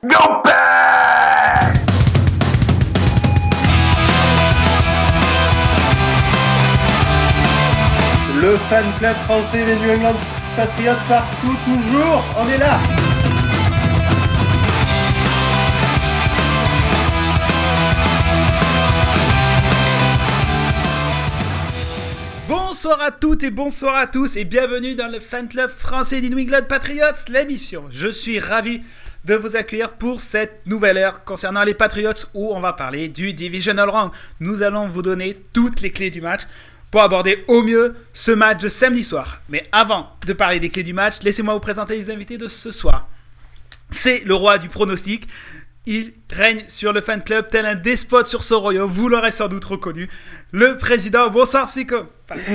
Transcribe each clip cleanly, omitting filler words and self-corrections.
Go back! Le fan club français des New England Patriots partout, toujours, on est là! Bonsoir à toutes et bonsoir à tous et bienvenue dans le fan club français des New England Patriots, l'émission. Je suis ravi de vous accueillir pour cette nouvelle ère concernant les Patriots où on va parler du Divisional Round. Nous allons vous donner toutes les clés du match pour aborder au mieux ce match de samedi soir. Mais avant de parler des clés du match, laissez-moi vous présenter les invités de ce soir. C'est le roi du pronostic. Il règne sur le fan club tel un despote sur son royaume. Vous l'aurez sans doute reconnu. Le président, bonsoir Psycho.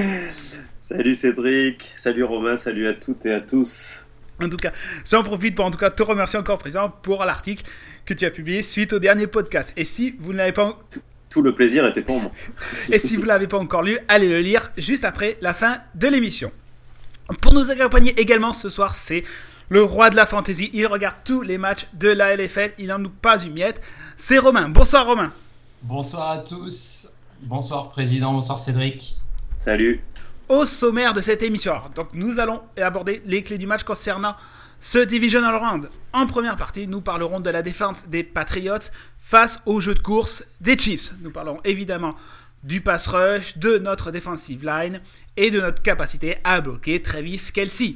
Salut Cédric, salut Romain, salut à toutes et à tous. En tout cas, j'en profite pour te remercier encore président pour l'article que tu as publié suite au dernier podcast. Et si vous ne l'avez pas... Tout le plaisir était pour moi. Et si vous ne l'avez pas encore lu, allez le lire juste après la fin de l'émission. Pour nous accompagner également ce soir, c'est le roi de la fantasy. Il regarde tous les matchs de la LFL. Il n'en loupe pas une miette. C'est Romain. Bonsoir Romain. Bonsoir à tous. Bonsoir président. Bonsoir Cédric. Salut. Au sommaire de cette émission, donc nous allons aborder les clés du match concernant ce Divisional Round. En première partie, nous parlerons de la défense des Patriots face au jeu de course des Chiefs. Nous parlerons évidemment du pass rush, de notre defensive line et de notre capacité à bloquer Travis Kelce.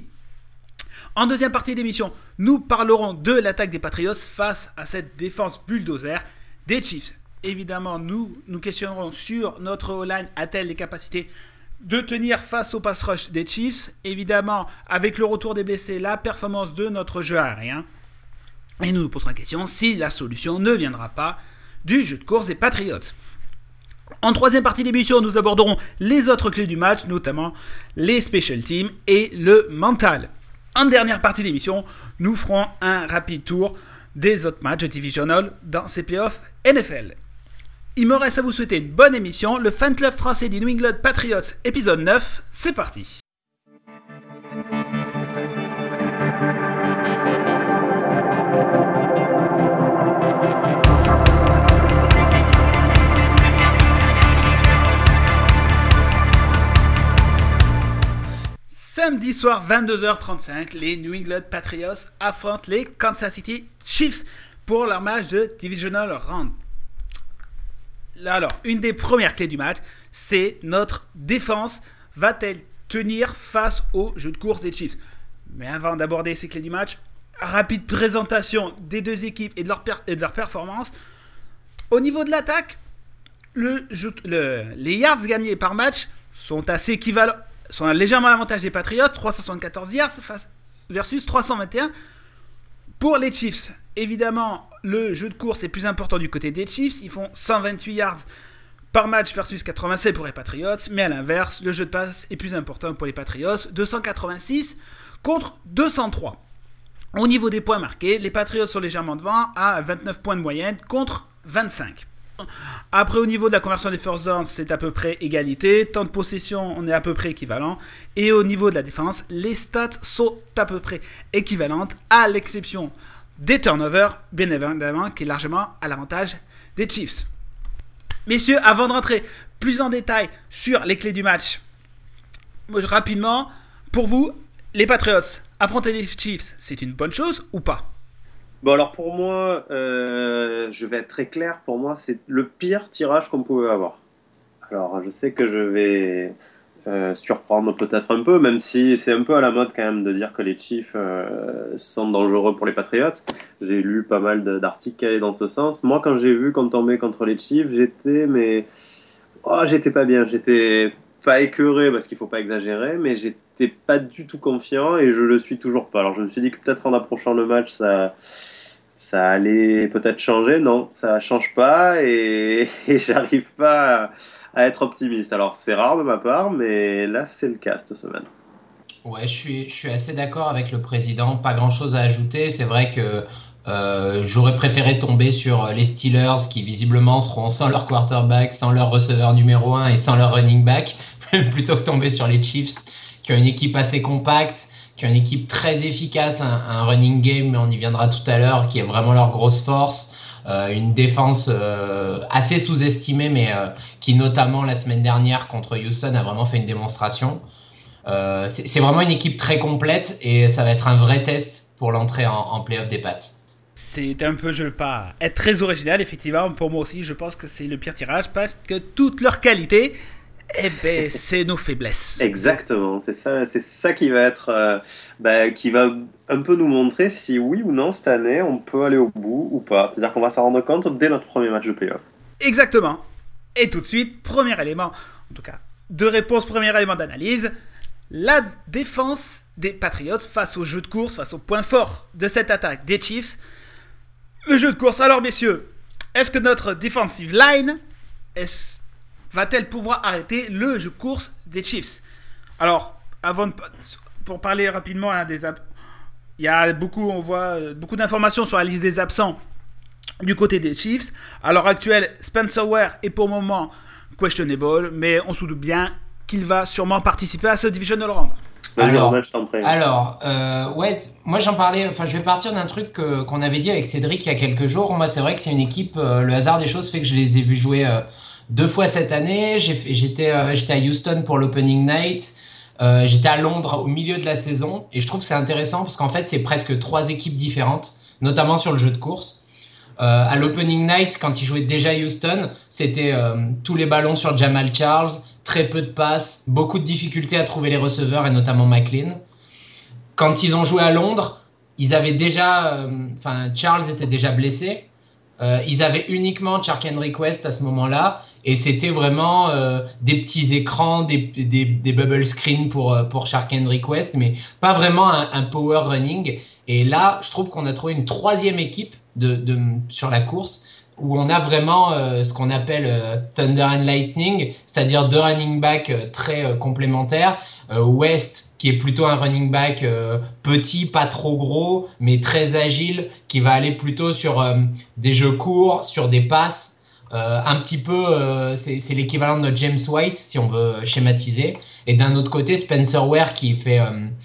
En deuxième partie d'émission, nous parlerons de l'attaque des Patriots face à cette défense bulldozer des Chiefs. Évidemment, nous questionnerons sur notre O-line a-t-elle les capacités de tenir face au pass rush des Chiefs. Évidemment, avec le retour des blessés, la performance de notre jeu aérien. Et nous nous poserons la question si la solution ne viendra pas du jeu de course des Patriots. En troisième partie d'émission, nous aborderons les autres clés du match, notamment les special teams et le mental. En dernière partie d'émission, nous ferons un rapide tour des autres matchs divisional dans ces playoffs NFL. Il me reste à vous souhaiter une bonne émission. Le fan club français des New England Patriots, épisode 9, c'est parti. Samedi soir, 22h35, les New England Patriots affrontent les Kansas City Chiefs pour leur match de Divisional Round. Alors, une des premières clés du match, c'est notre défense va-t-elle tenir face au jeu de course des Chiefs. Mais avant d'aborder ces clés du match, rapide présentation des deux équipes et de leur performance. Au niveau de l'attaque, les yards gagnés par match sont assez équivalents, sont légèrement à l'avantage des Patriots, 374 yards versus 321 pour les Chiefs. Évidemment, le jeu de course est plus important du côté des Chiefs. Ils font 128 yards par match versus 87 pour les Patriots. Mais à l'inverse, le jeu de passe est plus important pour les Patriots. 286 contre 203. Au niveau des points marqués, les Patriots sont légèrement devant à 29 points de moyenne contre 25. Après, au niveau de la conversion des first downs, c'est à peu près égalité. Temps de possession, on est à peu près équivalent. Et au niveau de la défense, les stats sont à peu près équivalentes, à l'exception des turnovers, bien évidemment, qui est largement à l'avantage des Chiefs. Messieurs, avant de rentrer plus en détail sur les clés du match, rapidement, pour vous, les Patriots affronter les Chiefs, c'est une bonne chose ou pas ? Bon alors pour moi, je vais être très clair, pour moi c'est le pire tirage qu'on pouvait avoir. Alors je sais que je vais surprendre peut-être un peu, même si c'est un peu à la mode quand même de dire que les Chiefs sont dangereux pour les Patriots. J'ai lu pas mal d'articles qui allaient dans ce sens. Moi quand j'ai vu qu'on tombait contre les Chiefs, j'étais pas bien, j'étais pas écœuré parce qu'il faut pas exagérer, mais j'étais pas du tout confiant et je le suis toujours pas. Alors je me suis dit que peut-être en approchant le match ça allait peut-être changer. Non, ça change pas et j'arrive pas à être optimiste. Alors c'est rare de ma part, mais là c'est le cas cette semaine. Ouais, je suis assez d'accord avec le président. Pas grand-chose à ajouter. C'est vrai que j'aurais préféré tomber sur les Steelers qui visiblement seront sans leur quarterback, sans leur receveur numéro 1 et sans leur running back, plutôt que tomber sur les Chiefs qui ont une équipe assez compacte, qui ont une équipe très efficace, un running game, mais on y viendra tout à l'heure, qui est vraiment leur grosse force. Une défense assez sous-estimée, mais qui notamment la semaine dernière contre Houston a vraiment fait une démonstration. C'est vraiment une équipe très complète et ça va être un vrai test pour l'entrée en playoff des Pats. C'est un peu, je ne veux pas être très original, effectivement, pour moi aussi, je pense que c'est le pire tirage parce que toutes leurs qualités, eh ben, c'est nos faiblesses. Exactement, c'est ça qui va être, qui va un peu nous montrer si oui ou non cette année on peut aller au bout ou pas. C'est-à-dire qu'on va s'en rendre compte dès notre premier match de playoff. Exactement. Et tout de suite, premier élément, en tout cas, de réponse, premier élément d'analyse, la défense des Patriots face au jeu de course, face au point fort de cette attaque des Chiefs. Le jeu de course, alors messieurs, est-ce que notre defensive line va-t-elle pouvoir arrêter le jeu de course des Chiefs? Alors, pour parler rapidement il y a on voit beaucoup d'informations sur la liste des absents du côté des Chiefs. À l'heure actuelle, Spencer Ware est pour le moment questionable, mais on se doute bien qu'il va sûrement participer à ce divisional round. Je t'en prie. Ouais, moi j'en parlais, enfin je vais partir d'un truc qu'on avait dit avec Cédric il y a quelques jours. Moi c'est vrai que c'est une équipe, le hasard des choses fait que je les ai vus jouer 2 fois cette année. J'étais à Houston pour l'opening night, j'étais à Londres au milieu de la saison et je trouve que c'est intéressant parce qu'en fait c'est presque 3 équipes différentes, notamment sur le jeu de course. À l'opening night, quand ils jouaient déjà à Houston, c'était tous les ballons sur Jamal Charles, très peu de passes, beaucoup de difficultés à trouver les receveurs et notamment McLean. Quand ils ont joué à Londres, ils avaient déjà, Charles était déjà blessé. Ils avaient uniquement Chark Henry West à ce moment-là et c'était vraiment des petits écrans, des bubble screens pour Chark Henry West, mais pas vraiment un power running. Et là, je trouve qu'on a trouvé une 3e équipe sur la course où on a vraiment ce qu'on appelle Thunder and Lightning, c'est-à-dire 2 running backs très complémentaires. West, qui est plutôt un running back petit, pas trop gros, mais très agile, qui va aller plutôt sur des jeux courts, sur des passes. Un petit peu, c'est l'équivalent de notre James White, si on veut schématiser. Et d'un autre côté, Spencer Ware, qui fait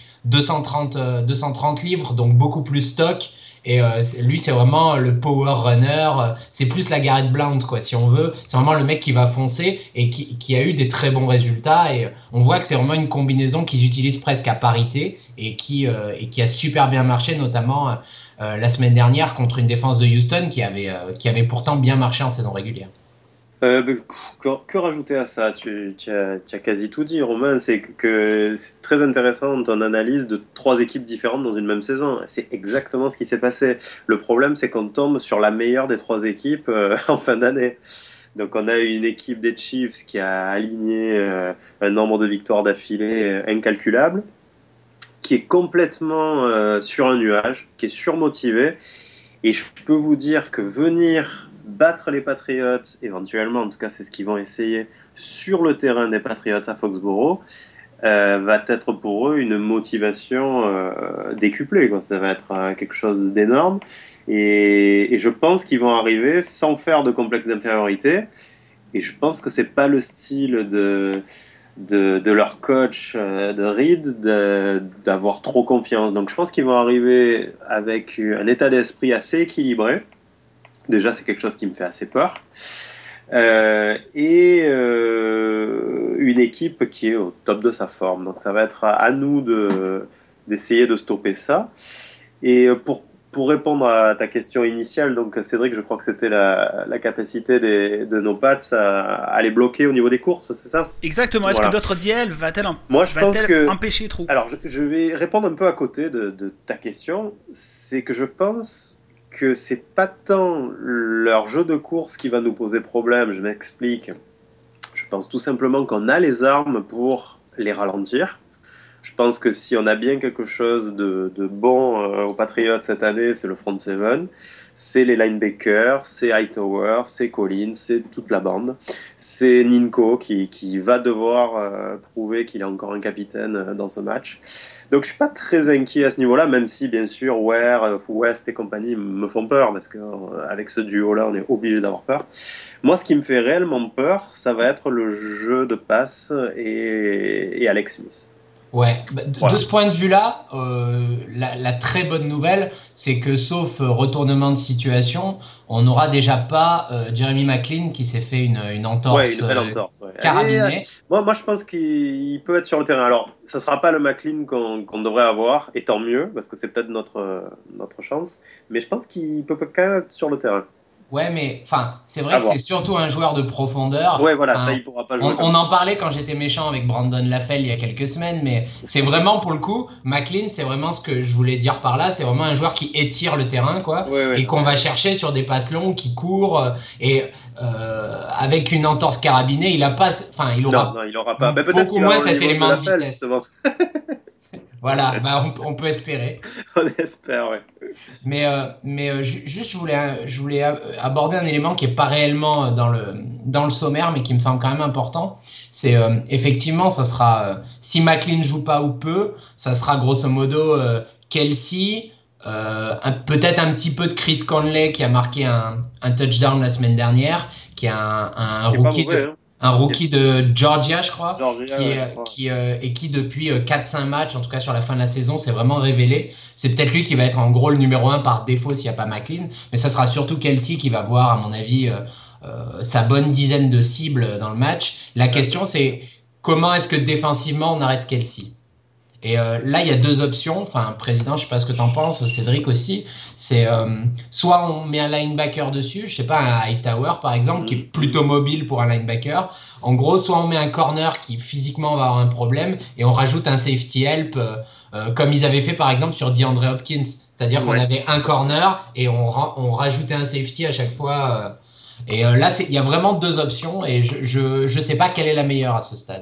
230 livres, donc beaucoup plus stock. Et lui, c'est vraiment le power runner. C'est plus la Garrett Blount, quoi, si on veut. C'est vraiment le mec qui va foncer et qui a eu des très bons résultats. Et on voit que c'est vraiment une combinaison qu'ils utilisent presque à parité et qui a super bien marché, notamment la semaine dernière contre une défense de Houston qui avait pourtant bien marché en saison régulière. Que rajouter à ça? Tu as quasi tout dit, Romain. C'est que c'est très intéressant ton analyse de 3 équipes différentes dans une même saison. C'est exactement ce qui s'est passé. Le problème, c'est qu'on tombe sur la meilleure des 3 équipes en fin d'année. Donc on a une équipe des Chiefs qui a aligné un nombre de victoires d'affilée incalculable, qui est complètement sur un nuage, qui est surmotivée. Et je peux vous dire que venir battre les Patriots, éventuellement, en tout cas c'est ce qu'ils vont essayer, sur le terrain des Patriots à Foxborough, va être pour eux une motivation décuplée, quoi. Ça va être quelque chose d'énorme. Et je pense qu'ils vont arriver sans faire de complexe d'infériorité. Et je pense que c'est pas le style de leur coach, de Reed, d'avoir trop confiance. Donc je pense qu'ils vont arriver avec un état d'esprit assez équilibré. Déjà, c'est quelque chose qui me fait assez peur. Une équipe qui est au top de sa forme. Donc ça va être à nous d'essayer de stopper ça. Et pour répondre à ta question initiale, donc Cédric, je crois que c'était la capacité de nos Pats à les bloquer au niveau des courses, c'est ça? Exactement. Est-ce que notre DL va-t-elle empêcher trop? Alors, je vais répondre un peu à côté de ta question. C'est que je pense que c'est pas tant leur jeu de course qui va nous poser problème. Je m'explique. Je pense tout simplement qu'on a les armes pour les ralentir. Je pense que si on a bien quelque chose de bon aux Patriots cette année, c'est le front seven, c'est les linebackers, c'est Hightower, c'est Collins, c'est toute la bande. C'est Ninko qui va devoir prouver qu'il est encore un capitaine dans ce match. Donc je suis pas très inquiet à ce niveau-là, même si bien sûr Ware, West et compagnie me font peur, parce qu'avec ce duo-là, on est obligé d'avoir peur. Moi, ce qui me fait réellement peur, ça va être le jeu de passe et Alex Smith. Ouais, Voilà. de ce point de vue-là, la très bonne nouvelle, c'est que sauf retournement de situation, on n'aura déjà pas Jeremy McLean qui s'est fait une Ouais, entorse une belle entorse. Ouais. carabinée. Moi, je pense qu'il peut être sur le terrain. Alors, ça sera pas le McLean qu'on devrait avoir, et tant mieux, parce que c'est peut-être notre chance. Mais je pense qu'il peut quand même être sur le terrain. Ouais, mais enfin, c'est À vrai que voir. c'est surtout un joueur de profondeur. Ouais, voilà, ça, Enfin, il pourra pas on, jouer comme on ça. en parlait quand j'étais méchant avec Brandon Lafell il y a quelques semaines, mais c'est vraiment pour le coup, McLean, c'est vraiment ce que je voulais dire par là. C'est vraiment un joueur qui étire le terrain, quoi, Ouais, et ouais. qu'on va chercher sur des passes longues, qui court. Avec une entorse carabinée, il a pas, enfin, il Non, aura non, il aura pas. Ben, peut-être beaucoup qu'il va moins avoir le cet niveau de élément la de FEL, vitesse. justement. Voilà, bah, on peut espérer. On espère, ouais. Juste, je voulais aborder un élément qui est pas réellement dans le sommaire, mais qui me semble quand même important. C'est effectivement, ça sera, si McLean joue pas ou peu, ça sera grosso modo Kelsey, peut-être un petit peu de Chris Conley qui a marqué un touchdown la semaine dernière, qui est Qui est pas mauvais, hein. un Qui est rookie de Georgia, je crois, Georgia, ouais, je crois. et qui depuis 4-5 matchs, en tout cas sur la fin de la saison, s'est vraiment révélé. C'est peut-être lui qui va être en gros le numéro 1 par défaut s'il n'y a pas McLean, mais ça sera surtout Kelsey qui va voir, à mon avis, sa bonne dizaine de cibles dans le match. La Ouais, question, c'est comment est-ce que défensivement on arrête Kelsey? Et là, il y a deux options. Enfin, président, je sais pas ce que tu en penses, Cédric aussi. C'est soit on met un linebacker dessus, je sais pas, un Hightower par exemple, qui est plutôt mobile pour un linebacker. En gros, soit on met un corner qui physiquement va avoir un problème et on rajoute un safety help, comme ils avaient fait par exemple sur DeAndre Hopkins. C'est-à-dire qu'on Ouais. avait un corner et on rajoutait un safety à chaque fois. Là, il y a vraiment deux options et je sais pas quelle est la meilleure à ce stade.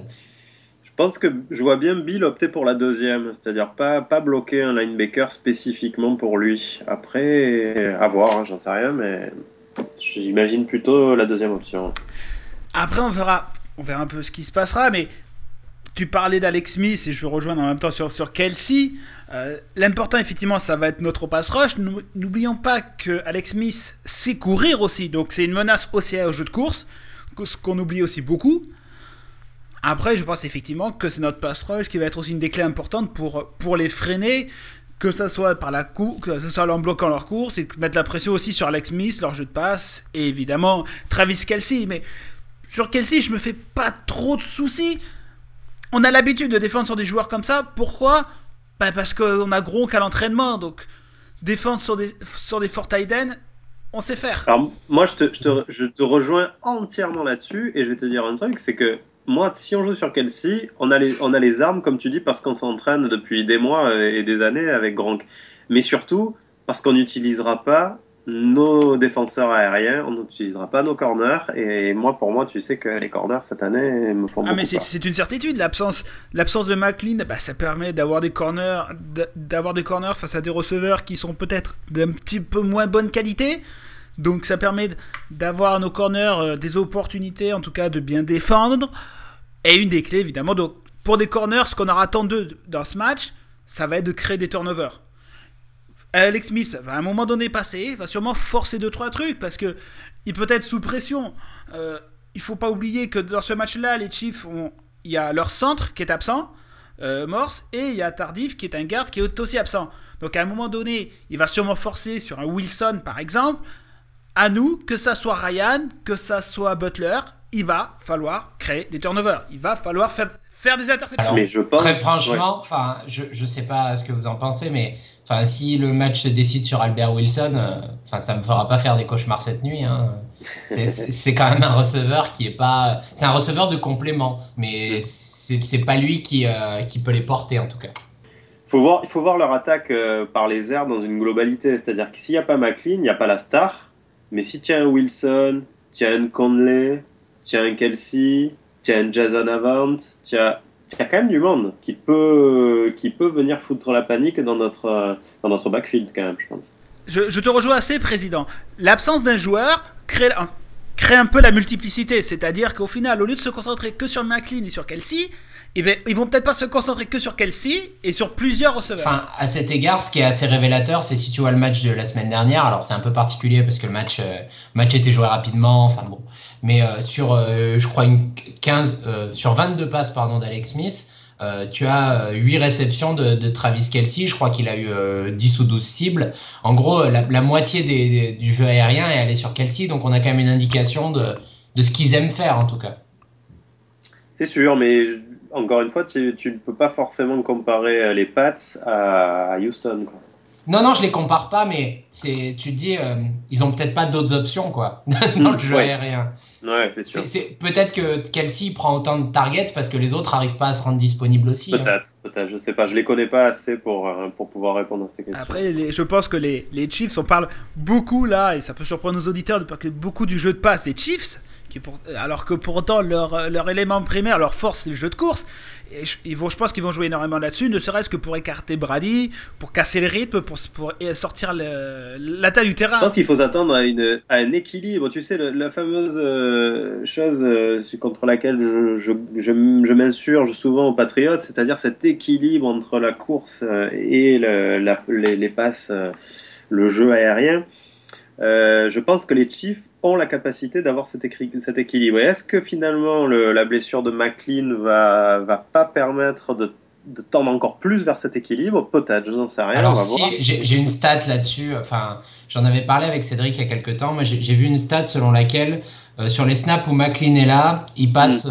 Je pense que je vois bien Bill opter pour la deuxième, c'est-à-dire pas bloquer un linebacker spécifiquement pour lui. Après, à voir, hein, j'en sais rien, mais j'imagine plutôt la deuxième option. Après, on verra un peu ce qui se passera, mais tu parlais d'Alex Smith et je veux rejoindre en même temps sur Kelsey. L'important, effectivement, ça va être notre pass rush. N'oublions pas que Alex Smith sait courir aussi, donc c'est une menace aussi au jeu de course, ce qu'on oublie aussi beaucoup. Après, je pense effectivement que c'est notre pass rush qui va être aussi une des clés importantes pour les freiner, que ce soit que ce soit en bloquant leur course et mettre la pression aussi sur Alex Smith, leur jeu de passe, et évidemment Travis Kelsey. Mais sur Kelsey, je me fais pas trop de soucis. On a l'habitude de défendre sur des joueurs comme ça. Pourquoi ? Parce qu'on a Gronk à l'entraînement, donc défendre sur des forts tight ends, on sait faire. Alors, moi, je te rejoins entièrement là-dessus, et je vais te dire un truc, c'est que moi, si on joue sur Kelsey, on a les armes, comme tu dis, parce qu'on s'entraîne depuis des mois et des années avec Gronk. Mais surtout, parce qu'on n'utilisera pas nos défenseurs aériens, on n'utilisera pas nos corners. Et moi, pour moi, tu sais que les corners, cette année, me font beaucoup Mais peur. c'est une certitude. L'absence de McLean, ça permet d'avoir des corners face à des receveurs qui sont peut-être d'un petit peu moins bonne qualité. Donc ça permet d'avoir à nos corners des opportunités, en tout cas de bien défendre. Et une des clés, évidemment, donc, pour des corners, ce qu'on aura attendu dans ce match, ça va être de créer des turnovers. Alex Smith va à un moment donné passer, va sûrement forcer 2-3 trucs, parce que il peut être sous pression. Il faut pas oublier que dans ce match-là, les Chiefs, il y a leur centre qui est absent, Morse, et il y a Tardif qui est un garde qui est aussi absent. Donc à un moment donné, il va sûrement forcer sur un Wilson, par exemple. À nous, que ça soit Ryan, que ça soit Butler, il va falloir créer des turnovers. Il va falloir faire des interceptions. Alors, mais je pense, très franchement, enfin, je sais pas ce que vous en pensez, mais enfin, si le match se décide sur Albert Wilson, enfin, ça me fera pas faire des cauchemars cette nuit. Hein. C'est quand même un receveur qui est pas, c'est un receveur de complément, mais c'est pas lui qui peut les porter en tout cas. il faut voir leur attaque par les airs dans une globalité. C'est-à-dire que s'il n'y a pas McLean, il n'y a pas la star. Mais si tu as un Wilson, tu as un Conley, tu as un Kelsey, tu as un Jason Avant, tu as quand même du monde qui peut venir foutre la panique dans notre backfield quand même, je pense. Je te rejoins assez, président. L'absence d'un joueur crée un peu la multiplicité. C'est-à-dire qu'au final, au lieu de se concentrer que sur McLean et sur Kelsey, ils vont peut-être pas se concentrer que sur Kelsey et sur plusieurs receveurs. Enfin, à cet égard, ce qui est assez révélateur, c'est si tu vois le match de la semaine dernière. Alors, c'est un peu particulier parce que le match était joué rapidement. Enfin bon, mais sur, je crois sur 22 passes d'Alex Smith, Tu as 8 réceptions de Travis Kelce. Je crois qu'il a eu 10 ou 12 cibles. En gros, la moitié du jeu aérien est allé sur Kelce. Donc, on a quand même une indication de ce qu'ils aiment faire, en tout cas. C'est sûr, mais encore une fois, tu ne peux pas forcément comparer les Pats à Houston, quoi. Non, je les compare pas, mais tu te dis, ils ont peut-être pas d'autres options, quoi, dans le jeu aérien. Ouais, c'est sûr. Peut-être que Kelce prend autant de targets parce que les autres n'arrivent pas à se rendre disponibles aussi. Peut-être, je sais pas. Je les connais pas assez pour pouvoir répondre à cette question. Après, je pense que les Chiefs, on parle beaucoup là, et ça peut surprendre nos auditeurs de parler beaucoup du jeu de passe des Chiefs, alors que pour autant leur élément primaire, leur force, c'est le jeu de course. Et je pense qu'ils vont jouer énormément là-dessus, ne serait-ce que pour écarter Brady, pour casser le rythme, pour sortir la taille du terrain. Je pense qu'il faut s'attendre à un équilibre. Tu sais, la fameuse chose contre laquelle je m'insurge souvent aux Patriots, c'est-à-dire cet équilibre entre la course et les passes, le jeu aérien. Je pense que les Chiefs ont la capacité d'avoir cet équilibre. Et est-ce que finalement la blessure de McLean va pas permettre de tendre encore plus vers cet équilibre? Peut-être, je n'en sais rien. Alors, on va voir. J'ai une stat là-dessus. Enfin, j'en avais parlé avec Cédric il y a quelques temps. Moi, j'ai vu une stat selon laquelle sur les snaps où McLean est là, il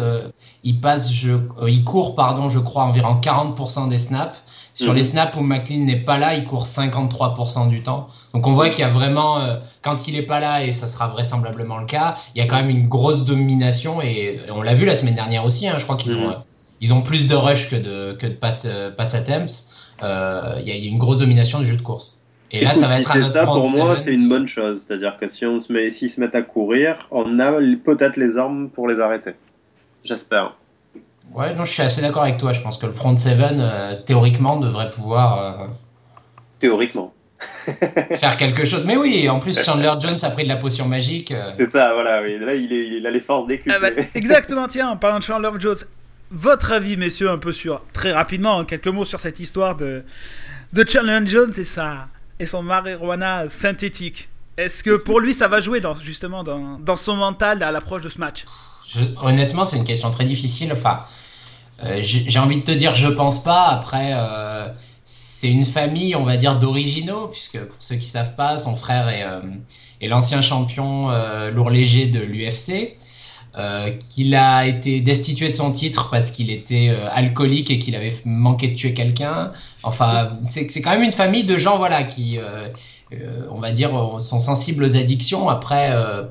court, je crois, environ 40% des snaps. Sur les snaps où McLean n'est pas là, il court 53% du temps. Donc on voit qu'il y a vraiment, quand il n'est pas là, et ça sera vraisemblablement le cas, il y a quand même une grosse domination. Et on l'a vu la semaine dernière aussi. Je crois qu'ils ont plus de rush que de pass attempts. Il y a une grosse domination du jeu de course. Et là, ça va être si c'est ça, pour moi, c'est une bonne chose. C'est-à-dire que s'ils se mettent à courir, on a peut-être les armes pour les arrêter. J'espère. Ouais, non, je suis assez d'accord avec toi. Je pense que le front seven, théoriquement, devrait pouvoir... Théoriquement. faire quelque chose. Mais oui, en plus, Chandler Jones a pris de la potion magique. C'est ça, voilà. Oui. Là, il a les forces décuplées. Exactement, tiens, en parlant de Chandler Jones, votre avis, messieurs, un peu très rapidement, quelques mots sur cette histoire de Chandler Jones et son marijuana synthétique. Est-ce que pour lui, ça va jouer dans son mental à l'approche de ce match? Honnêtement, c'est une question très difficile. Enfin, j'ai envie de te dire, je pense pas. Après, c'est une famille, on va dire, d'originaux, puisque pour ceux qui savent pas, son frère est l'ancien champion lourd léger de l'UFC, qu'il a été destitué de son titre parce qu'il était alcoolique et qu'il avait manqué de tuer quelqu'un. Enfin, c'est quand même une famille de gens, voilà, qui, on va dire, sont sensibles aux addictions. Après.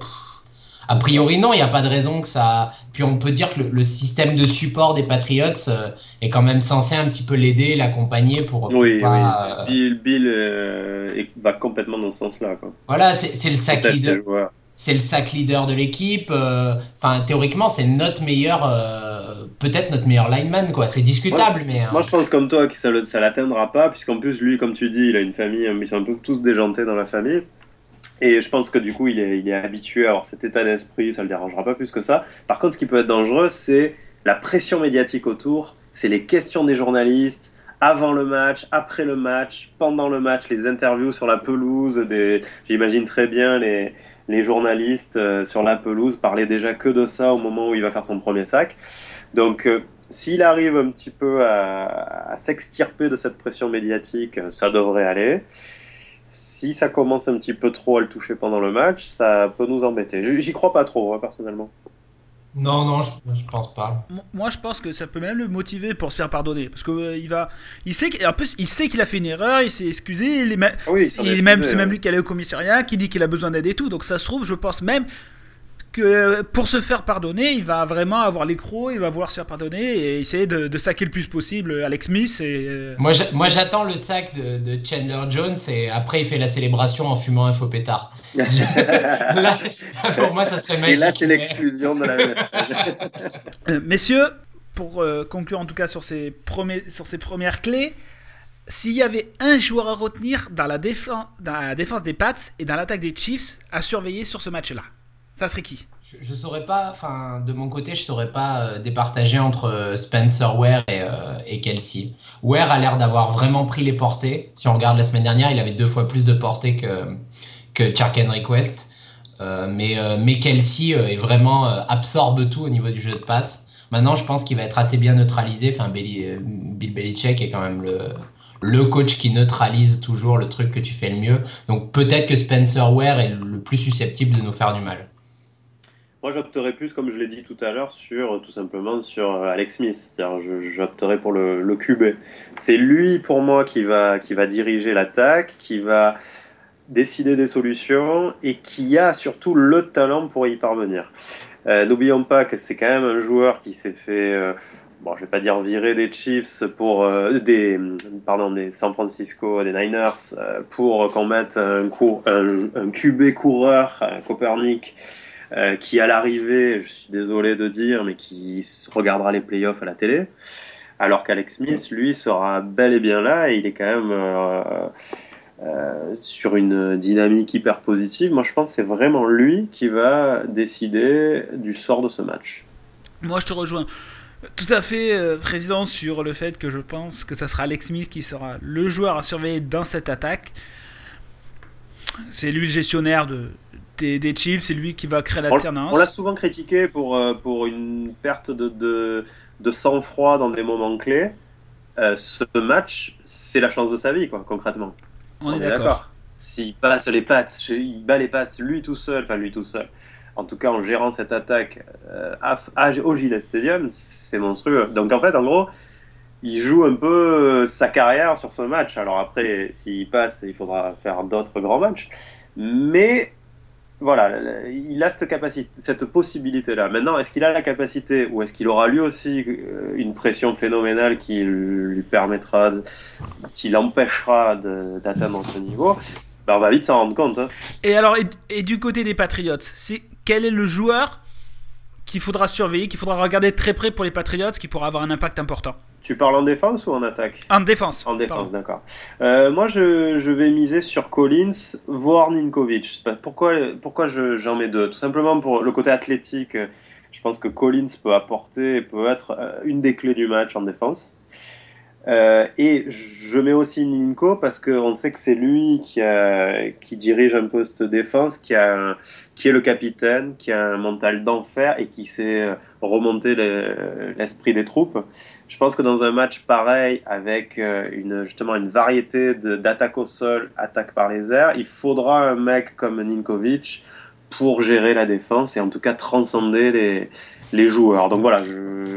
A priori, non, il n'y a pas de raison que ça... Puis on peut dire que le système de support des Patriots est quand même censé un petit peu l'aider, l'accompagner pour pas... Oui. Bill va complètement dans ce sens-là, quoi. Voilà, c'est le sac leader. C'est le sac leader de l'équipe. Enfin, théoriquement, c'est peut-être notre meilleur lineman, quoi. C'est discutable, mais... Moi, je pense comme toi que ça l'atteindra pas, puisqu'en plus, lui, comme tu dis, il a une famille, ils sont un peu tous déjantés dans la famille. Et je pense que du coup, il est habitué à avoir cet état d'esprit, ça le dérangera pas plus que ça. Par contre, ce qui peut être dangereux, c'est la pression médiatique autour, c'est les questions des journalistes, avant le match, après le match, pendant le match, les interviews sur la pelouse. J'imagine très bien les journalistes sur la pelouse parler déjà que de ça au moment où il va faire son premier sac. Donc, s'il arrive un petit peu à s'extirper de cette pression médiatique, ça devrait aller. Si ça commence un petit peu trop à le toucher pendant le match, ça peut nous embêter. J'y crois pas trop, personnellement. Non, je pense pas. Moi, je pense que ça peut même le motiver pour se faire pardonner, parce que il sait qu'il a fait une erreur, il s'est excusé, c'est même lui qui allait au commissariat, qui dit qu'il a besoin d'aide et tout. Donc ça se trouve, je pense même que pour se faire pardonner, il va vraiment avoir les crocs, il va vouloir se faire pardonner et essayer de saquer le plus possible Alex Smith. Moi, j'attends le sac de Chandler Jones et après il fait la célébration en fumant un faux pétard. Là, pour moi, ça serait magique. Et là, c'est l'exclusion de la NFL. Messieurs, pour conclure en tout cas sur ces premières clés, s'il y avait un joueur à retenir dans la défense des Pats et dans l'attaque des Chiefs à surveiller sur ce match-là, ça serait qui? Je saurais pas, enfin de mon côté, je saurais pas départager entre Spencer Ware et Kelce. Ware a l'air d'avoir vraiment pris les portées. Si on regarde la semaine dernière, il avait 2 fois plus de portées que Chark-Henry West. Mais Kelce est vraiment absorbe tout au niveau du jeu de passe. Maintenant, je pense qu'il va être assez bien neutralisé. Enfin, Bill Belichick est quand même le coach qui neutralise toujours le truc que tu fais le mieux. Donc peut-être que Spencer Ware est le plus susceptible de nous faire du mal. Moi, j'opterais plus, comme je l'ai dit tout à l'heure, tout simplement sur Alex Smith. C'est-à-dire, j'opterais pour le QB. C'est lui, pour moi, qui va diriger l'attaque, qui va décider des solutions et qui a surtout le talent pour y parvenir. N'oublions pas que c'est quand même un joueur qui s'est fait, bon, je vais pas dire virer des Chiefs pour des San Francisco, des Niners, pour qu'on mette un QB coureur, Copernic, qui à l'arrivée, je suis désolé de dire, mais qui regardera les playoffs à la télé, alors qu'Alex Smith, lui, sera bel et bien là et il est quand même sur une dynamique hyper positive. Moi, je pense que c'est vraiment lui qui va décider du sort de ce match. Moi, je te rejoins tout à fait, président, sur le fait que je pense que ça sera Alex Smith qui sera le joueur à surveiller dans cette attaque. C'est lui le gestionnaire des Chiefs, c'est lui qui va créer l'alternance. On l'a souvent critiqué pour une perte de sang-froid dans des moments clés. Ce match, c'est la chance de sa vie, quoi, concrètement. On est d'accord. S'il passe les pattes, il bat les pattes lui tout seul, en tout cas en gérant cette attaque au Gillette Stadium, c'est monstrueux. Donc en fait, en gros, il joue un peu sa carrière sur ce match. Alors après, s'il passe, il faudra faire d'autres grands matchs. Mais voilà, il a cette capacité, cette possibilité-là. Maintenant, est-ce qu'il a la capacité ou est-ce qu'il aura lui aussi une pression phénoménale qui lui permettra, qui l'empêchera d'atteindre ce niveau? Ben, on va vite s'en rendre compte. Hein. Et alors, et du côté des Patriots, quel est le joueur qu'il faudra surveiller, qu'il faudra regarder de très près pour les Patriots, qui pourra avoir un impact important? Tu parles en défense ou en attaque? En défense. En défense, d'accord. Moi, je vais miser sur Collins, voire Ninkovic. Pourquoi j'en mets deux? Tout simplement pour le côté athlétique. Je pense que Collins peut être une des clés du match en défense. Et je mets aussi Ninko parce qu'on sait que c'est lui qui dirige un peu cette défense, qui est le capitaine, qui a un mental d'enfer et qui sait remonter l'esprit des troupes. Je pense que dans un match pareil, avec justement une variété d'attaques au sol, attaques par les airs, il faudra un mec comme Ninkovic pour gérer la défense et en tout cas transcender les joueurs. Donc voilà,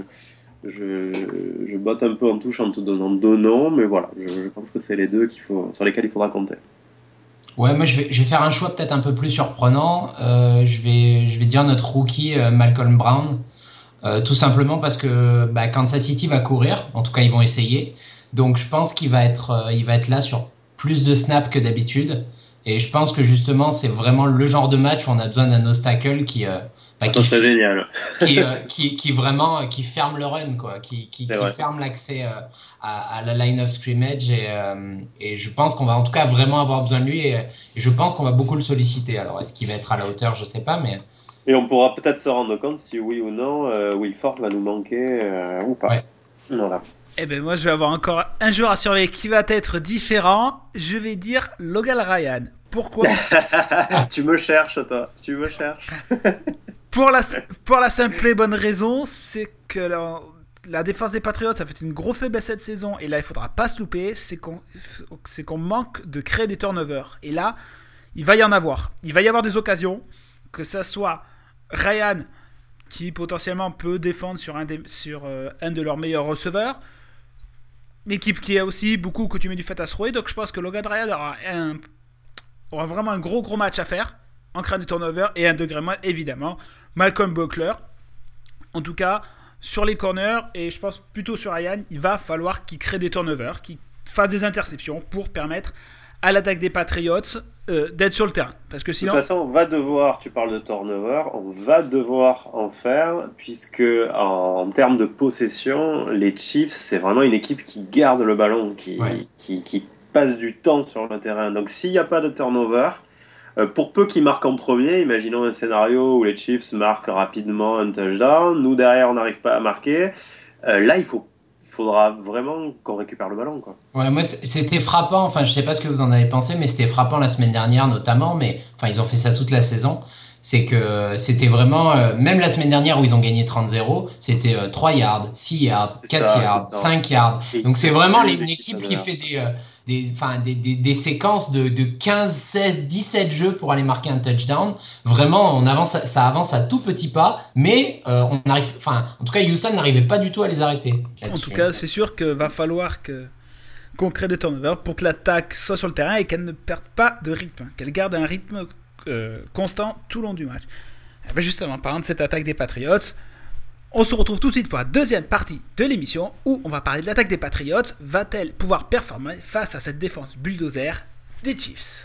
je botte un peu en touche en te donnant deux noms, mais voilà, je pense que c'est les deux sur lesquels il faudra compter. Ouais, moi je vais faire un choix peut-être un peu plus surprenant. Je vais dire notre rookie Malcolm Brown. Tout simplement parce que Kansas City va courir, en tout cas ils vont essayer. Donc je pense qu'il va être là sur plus de snaps que d'habitude. Et je pense que justement c'est vraiment le genre de match où on a besoin d'un nose tackle qui serait génial. qui vraiment qui ferme le run, quoi, qui ferme l'accès à la line of scrimmage et je pense qu'on va en tout cas vraiment avoir besoin de lui et je pense qu'on va beaucoup le solliciter. Alors est-ce qu'il va être à la hauteur, je sais pas, mais et on pourra peut-être se rendre compte si oui ou non Will Ford va nous manquer ou pas. Ouais. Voilà. Eh ben moi je vais avoir encore un joueur à surveiller qui va être différent. Je vais dire Logan Ryan. Pourquoi? Tu me cherches, toi. Tu me cherches. Pour la simple et bonne raison, c'est que la défense des Patriots, ça fait une grosse faiblesse cette saison. Et là, il faudra pas se louper. C'est qu'on manque de créer des turnovers. Et là, il va y en avoir. Il va y avoir des occasions. Que ça soit Ryan, qui potentiellement peut défendre sur un de leurs meilleurs receveurs. Une équipe qui a aussi beaucoup coutumé du fait à se rouer. Donc je pense que Logan Ryan aura vraiment un gros match à faire en créant des turnovers et un degré moins, évidemment. Malcolm Buckler, en tout cas, sur les corners, et je pense plutôt sur Ryan, il va falloir qu'il crée des turnovers, qu'il fasse des interceptions pour permettre à l'attaque des Patriots d'être sur le terrain. Parce que sinon... De toute façon, on va devoir, tu parles de turnover, on va devoir en faire, puisque en termes de possession, les Chiefs, c'est vraiment une équipe qui garde le ballon, qui passe du temps sur le terrain. Donc s'il n'y a pas de turnover, pour peu qu'ils marquent en premier, imaginons un scénario où les Chiefs marquent rapidement un touchdown, nous derrière on n'arrive pas à marquer, là il faut faudra vraiment qu'on récupère le ballon, quoi. Ouais, moi, c'était frappant. Enfin, je sais pas ce que vous en avez pensé, mais c'était frappant la semaine dernière, notamment. Mais enfin, ils ont fait ça toute la saison. C'est que c'était vraiment, même la semaine dernière où ils ont gagné 30-0, c'était 3 yards, 6 yards, C'est 4 ça, tout le yards, temps. 5 yards. Et Donc, c'est que vraiment tue une l'équipe équipe qui fait adverse. enfin, des séquences de 15, 16, 17 jeux pour aller marquer un touchdown. Vraiment, ça avance à tout petit pas, mais on arrive, enfin, en tout cas, Houston n'arrivait pas du tout à les arrêter En tout là-dessus. cas, c'est sûr qu'il va falloir qu'on crée des turnovers pour que l'attaque soit sur le terrain et qu'elle ne perde pas de rythme, qu'elle garde un rythme constant tout le long du match. Et bien justement, parlant de cette attaque des Patriots, on se retrouve tout de suite pour la deuxième partie de l'émission où on va parler de l'attaque des Patriots. Va-t-elle pouvoir performer face à cette défense bulldozer des Chiefs?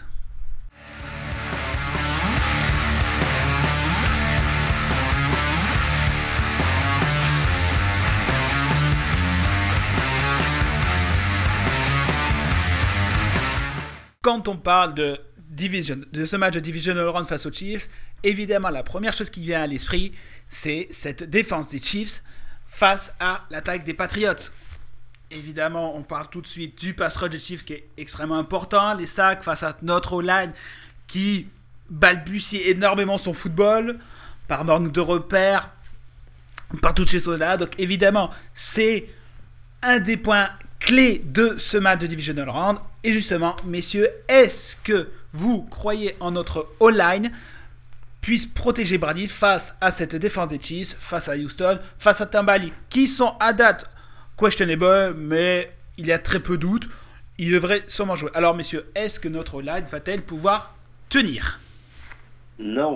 Quand on parle de ce match de Divisional Round face aux Chiefs, évidemment, la première chose qui vient à l'esprit, c'est cette défense des Chiefs face à l'attaque des Patriots. Évidemment, on parle tout de suite du pass rush des Chiefs qui est extrêmement important, les sacs face à notre O-line qui balbutie énormément son football par manque de repères, par toutes ces choses-là. Donc évidemment, c'est un des points clés de ce match de Divisional Round. Et justement, messieurs, est-ce que vous croyez en notre O-line puisse protéger Brady face à cette défense des Chiefs, face à Houston, face à Tambali, qui sont à date questionable, mais il y a très peu de doutes. Il devrait sûrement jouer. Alors, messieurs, est-ce que notre O-line va-t-elle pouvoir tenir? Non.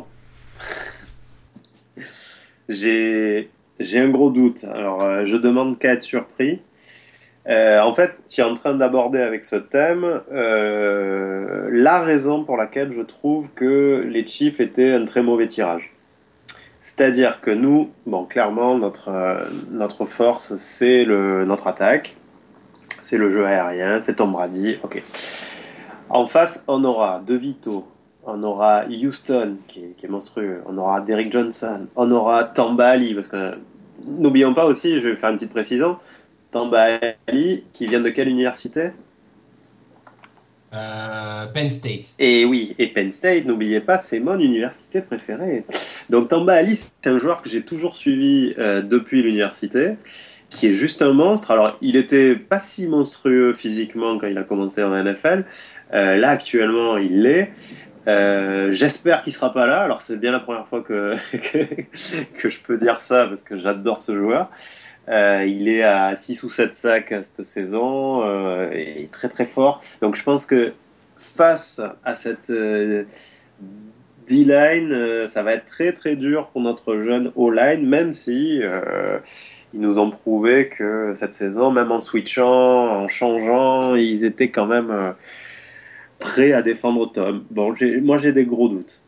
J'ai un gros doute. Alors, je demande qu'à être surpris. En fait, tu es en train d'aborder avec ce thème la raison pour laquelle je trouve que les Chiefs étaient un très mauvais tirage. C'est-à-dire que nous, bon, clairement, notre force, c'est notre attaque, c'est le jeu aérien, c'est Tom Brady, ok. En face, on aura DeVito, on aura Houston, qui est monstrueux, on aura Derrick Johnson, on aura Tambali, parce que n'oublions pas aussi, je vais faire une petite précision, Tambali, qui vient de quelle université? Penn State. Et oui, et Penn State, n'oubliez pas, c'est mon université préférée. Donc Tamba Ali, c'est un joueur que j'ai toujours suivi depuis l'université, qui est juste un monstre. Alors, il était pas si monstrueux physiquement quand il a commencé en NFL. Là, actuellement, il l'est. J'espère qu'il sera pas là. Alors, c'est bien la première fois que je peux dire ça, parce que j'adore ce joueur. Il est à 6 ou 7 sacs cette saison, et est très très fort. Donc je pense que face à cette D-line, ça va être très très dur pour notre jeune O-line, même si ils nous ont prouvé que cette saison, même en switchant, en changeant, ils étaient quand même prêts à défendre Tom. Bon, moi j'ai des gros doutes.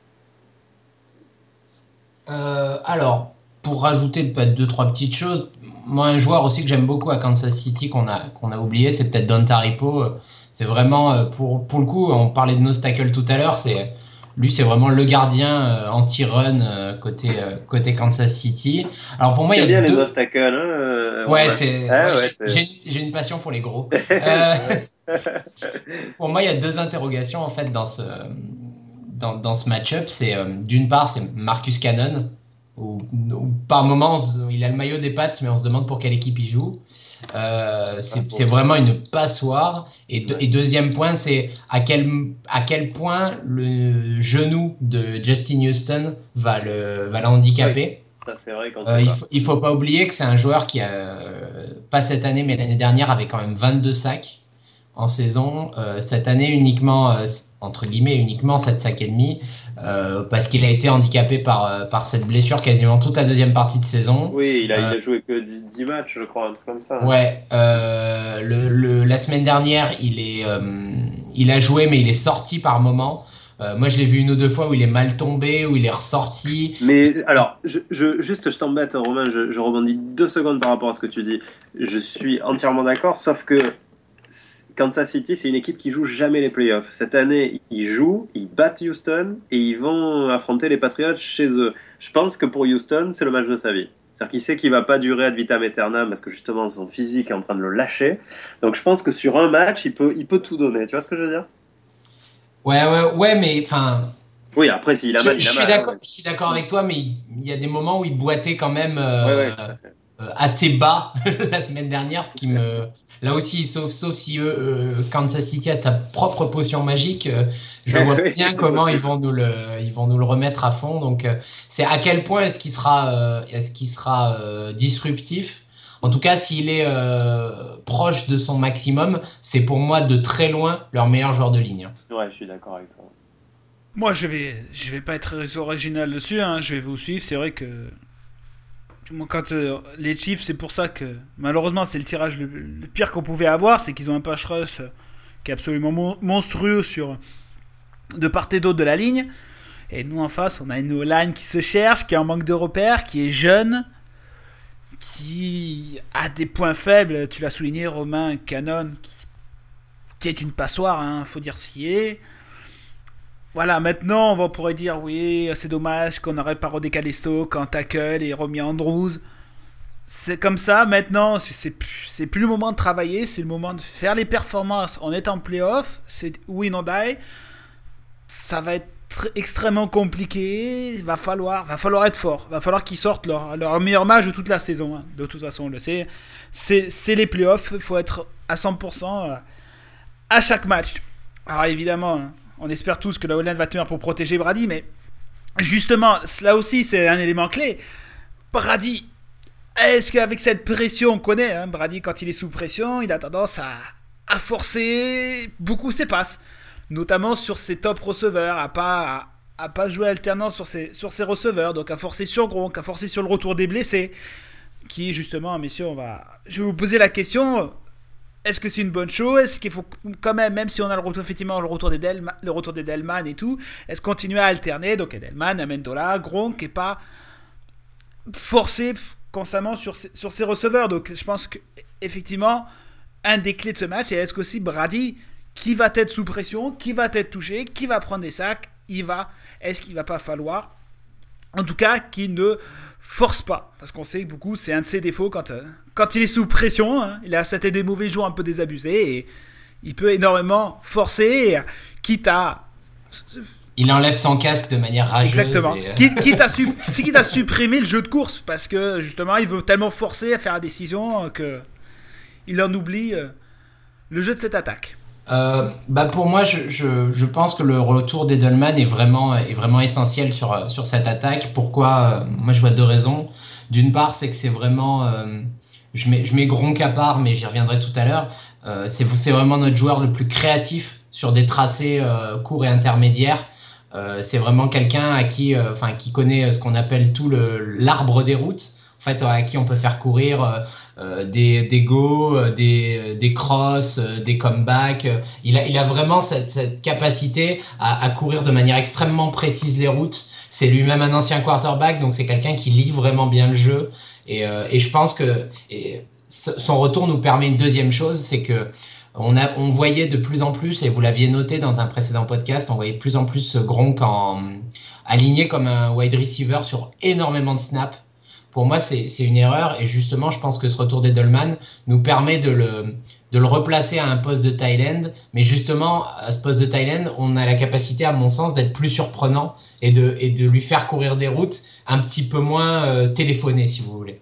Alors, pour rajouter peut-être deux, trois petites choses, moi, un joueur aussi que j'aime beaucoup à Kansas City qu'on a oublié, c'est peut-être Don Taripo. C'est vraiment, pour le coup, on parlait de nose tackle tout à l'heure, lui, c'est vraiment le gardien anti-run côté Kansas City. Alors pour moi, il J'aime y a bien les deux. nose tackles, Ouais, Ah, ouais, j'ai une passion pour les gros. Ouais. Pour moi, il y a deux interrogations en fait dans ce match-up. C'est d'une part, c'est Marcus Cannon, où par moments il a le maillot des Pats, mais on se demande pour quelle équipe il joue. C'est vraiment une passoire. Et deuxième point, c'est à quel point le genou de Justin Houston va l'handicaper. Ça, c'est vrai qu'on sait pas. Il faut pas oublier que c'est un joueur qui a, pas cette année, mais l'année dernière, avait quand même 22 sacs en saison. Cette année, uniquement, entre guillemets, uniquement 7 sacs et demi, parce qu'il a été handicapé par cette blessure quasiment toute la deuxième partie de saison. Oui, il a joué que 10 matchs, je crois, un truc comme ça. Ouais, la semaine dernière, il a joué, mais il est sorti par moment. Moi, je l'ai vu une ou deux fois où il est mal tombé, où il est ressorti. Mais alors, juste, je t'embête, Romain, je rebondis 2 secondes par rapport à ce que tu dis. Je suis entièrement d'accord, sauf que Kansas City, c'est une équipe qui joue jamais les playoffs. Cette année, ils battent Houston et ils vont affronter les Patriots chez eux. Je pense que pour Houston, c'est le match de sa vie. C'est-à-dire qu'il sait qu'il va pas durer ad vitam aeternam parce que justement son physique est en train de le lâcher. Donc je pense que sur un match, il peut tout donner. Tu vois ce que je veux dire? Ouais, mais enfin, Oui, après s'il a mal, il a mal. Hein. je suis d'accord avec toi, mais il y a des moments où il boitait quand même Ouais, tout à fait. assez bas la semaine dernière, ce qui me. Là aussi, sauf si Kansas City a sa propre potion magique, je vois Oui, bien c'est comment possible. ils vont nous le remettre à fond. Donc, c'est à quel point est-ce qu'il sera disruptif. En tout cas, s'il est proche de son maximum, c'est pour moi de très loin leur meilleur joueur de ligne. Ouais, je suis d'accord avec toi. Moi, je vais pas être très original dessus, hein, je vais vous suivre. C'est vrai que moi, quand les Chiefs, c'est pour ça que malheureusement, c'est le tirage le pire qu'on pouvait avoir, c'est qu'ils ont un pass rush qui est absolument monstrueux sur de part et d'autre de la ligne. Et nous en face, on a une line qui se cherche, qui est en manque de repères, qui est jeune, qui a des points faibles. Tu l'as souligné, Romain Cannon, qui est une passoire, hein, faut dire ce qui est. Voilà, maintenant on pourrait dire oui, c'est dommage qu'on n'aurait pas redécalé Stoke en tackle et remis Andrews. C'est comme ça, maintenant c'est plus le moment de travailler, c'est le moment de faire les performances. On est en playoff, c'est win or die. Ça va être extrêmement compliqué, va falloir être fort, va falloir qu'ils sortent leur meilleur match de toute la saison. Hein. De toute façon, on le sait, c'est les playoffs, il faut être à 100% à chaque match. Alors évidemment, hein, on espère tous que la O-line va tenir pour protéger Brady, mais justement, là aussi c'est un élément clé. Brady, est-ce qu'avec cette pression, on connaît, hein, Brady quand il est sous pression, il a tendance à forcer beaucoup ses passes, notamment sur ses top receveurs, à pas jouer alternant sur ses receveurs, donc à forcer sur Gronk, à forcer sur le retour des blessés, qui justement, messieurs, je vais vous poser la question. Est-ce que c'est une bonne chose? Est-ce qu'il faut quand même si on a le retour, effectivement, le retour d'Edelman et tout, est-ce continuer à alterner, donc Edelman, Amendola, Gronk, et pas forcer constamment sur ses receveurs? Donc je pense que effectivement, un des clés de ce match, c'est est-ce que aussi Brady, qui va être sous pression, qui va être touché, qui va prendre des sacs, est-ce qu'il va pas falloir, en tout cas, qu'il ne force pas, parce qu'on sait que beaucoup, c'est un de ses défauts quand il est sous pression, hein, il a certains des mauvais jours un peu désabusés et il peut énormément forcer, quitte à Il enlève son casque de manière rageuse. exactement, quitte à supprimer le jeu de course, parce que justement, il veut tellement forcer à faire la décision que il en oublie le jeu de cette attaque. Pour moi, je pense que le retour d'Edelman est vraiment essentiel sur cette attaque. Pourquoi? Moi, je vois deux raisons. D'une part, c'est que c'est vraiment, je mets Gronk à part, mais j'y reviendrai tout à l'heure. C'est vraiment notre joueur le plus créatif sur des tracés courts et intermédiaires. C'est vraiment quelqu'un qui connaît ce qu'on appelle tout l'arbre des routes. En fait, à qui on peut faire courir des go, des crosses, des comebacks. Il a vraiment cette capacité à courir de manière extrêmement précise les routes. C'est lui-même un ancien quarterback, donc c'est quelqu'un qui lit vraiment bien le jeu. Et je pense que son retour nous permet une deuxième chose, c'est que on voyait de plus en plus, et vous l'aviez noté dans un précédent podcast, on voyait de plus en plus Gronk aligné comme un wide receiver sur énormément de snaps. Pour moi, c'est une erreur, et justement, je pense que ce retour d'Edelman nous permet de le replacer à un poste de tight end, mais justement, à ce poste de tight end, on a la capacité, à mon sens, d'être plus surprenant et de lui faire courir des routes un petit peu moins téléphonées, si vous voulez.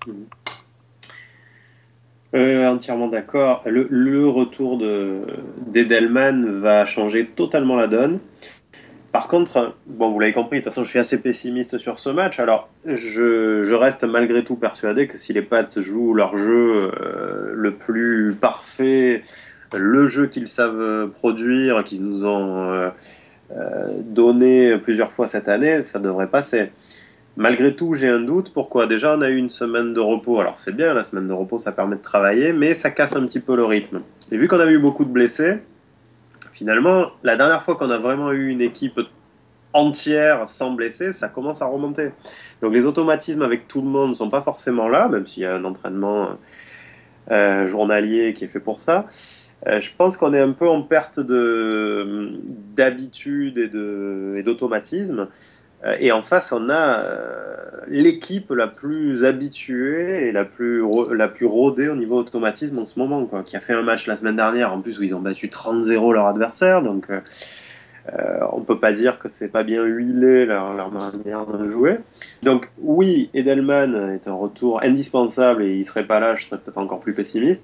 Entièrement d'accord. Le retour d'Edelman va changer totalement la donne. Par contre, bon, vous l'avez compris, de toute façon, je suis assez pessimiste sur ce match. Alors, je reste malgré tout persuadé que si les Pats jouent leur jeu le plus parfait, le jeu qu'ils savent produire, qu'ils nous ont donné plusieurs fois cette année, ça devrait passer. Malgré tout, j'ai un doute. Pourquoi? Déjà, on a eu une semaine de repos. Alors, c'est bien, la semaine de repos, ça permet de travailler, mais ça casse un petit peu le rythme. Et vu qu'on a eu beaucoup de blessés, finalement, la dernière fois qu'on a vraiment eu une équipe entière sans blessés, ça commence à remonter. Donc les automatismes avec tout le monde ne sont pas forcément là, même s'il y a un entraînement journalier qui est fait pour ça. Je pense qu'on est un peu en perte d'habitude et d'automatisme. Et en face, on a l'équipe la plus habituée et la plus rodée au niveau automatisme en ce moment, quoi, qui a fait un match la semaine dernière, en plus où ils ont battu 30-0 leur adversaire, donc on peut pas dire que c'est pas bien huilé leur manière de jouer. Donc oui, Edelman est un retour indispensable et il serait pas là, je serais peut-être encore plus pessimiste.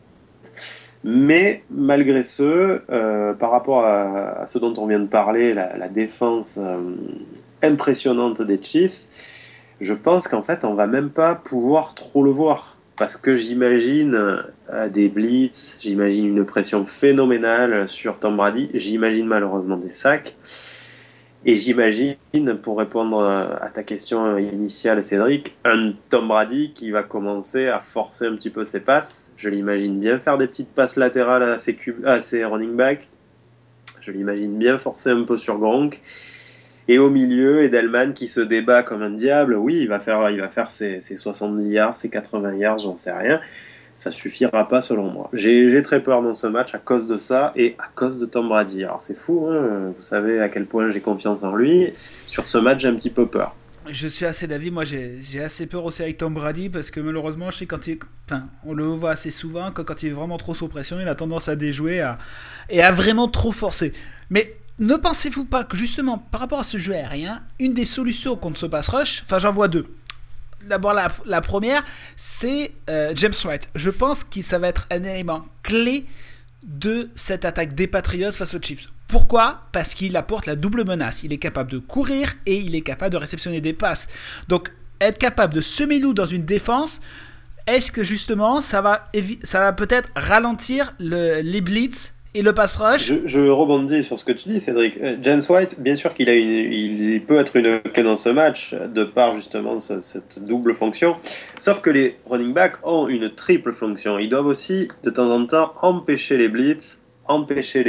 Mais malgré ce, par rapport à ce dont on vient de parler, la défense impressionnante des Chiefs, je pense qu'en fait on va même pas pouvoir trop le voir. Parce que j'imagine des blitz, j'imagine une pression phénoménale sur Tom Brady, j'imagine malheureusement des sacs. Et j'imagine, pour répondre à ta question initiale, Cédric, un Tom Brady qui va commencer à forcer un petit peu ses passes. Je l'imagine bien faire des petites passes latérales à ses running backs. Je l'imagine bien forcer un peu sur Gronk. Et au milieu, Edelman qui se débat comme un diable. Oui, il va faire ses 70 yards, ses 80 yards, j'en sais rien. Ça suffira pas selon moi. J'ai très peur dans ce match à cause de ça et à cause de Tom Brady. Alors c'est fou, hein, vous savez à quel point j'ai confiance en lui. Sur ce match, j'ai un petit peu peur. Je suis assez d'avis, moi j'ai assez peur aussi avec Tom Brady parce que malheureusement je sais on le voit assez souvent quand il est vraiment trop sous pression, il a tendance à déjouer et à vraiment trop forcer. Mais ne pensez-vous pas que justement par rapport à ce jeu aérien, une des solutions contre ce pass rush, enfin j'en vois deux. D'abord la première, c'est James White. Je pense que ça va être un élément clé de cette attaque des Patriots face aux Chiefs. Pourquoi ? Parce qu'il apporte la double menace. Il est capable de courir et il est capable de réceptionner des passes. Donc, être capable de semer loup dans une défense, est-ce que justement, ça va peut-être ralentir les blitz et le pass rush ? Je rebondis sur ce que tu dis, Cédric. James White, bien sûr il peut être une clé dans ce match, de par justement cette double fonction. Sauf que les running backs ont une triple fonction. Ils doivent aussi, de temps en temps, empêcher les blitz, empêcher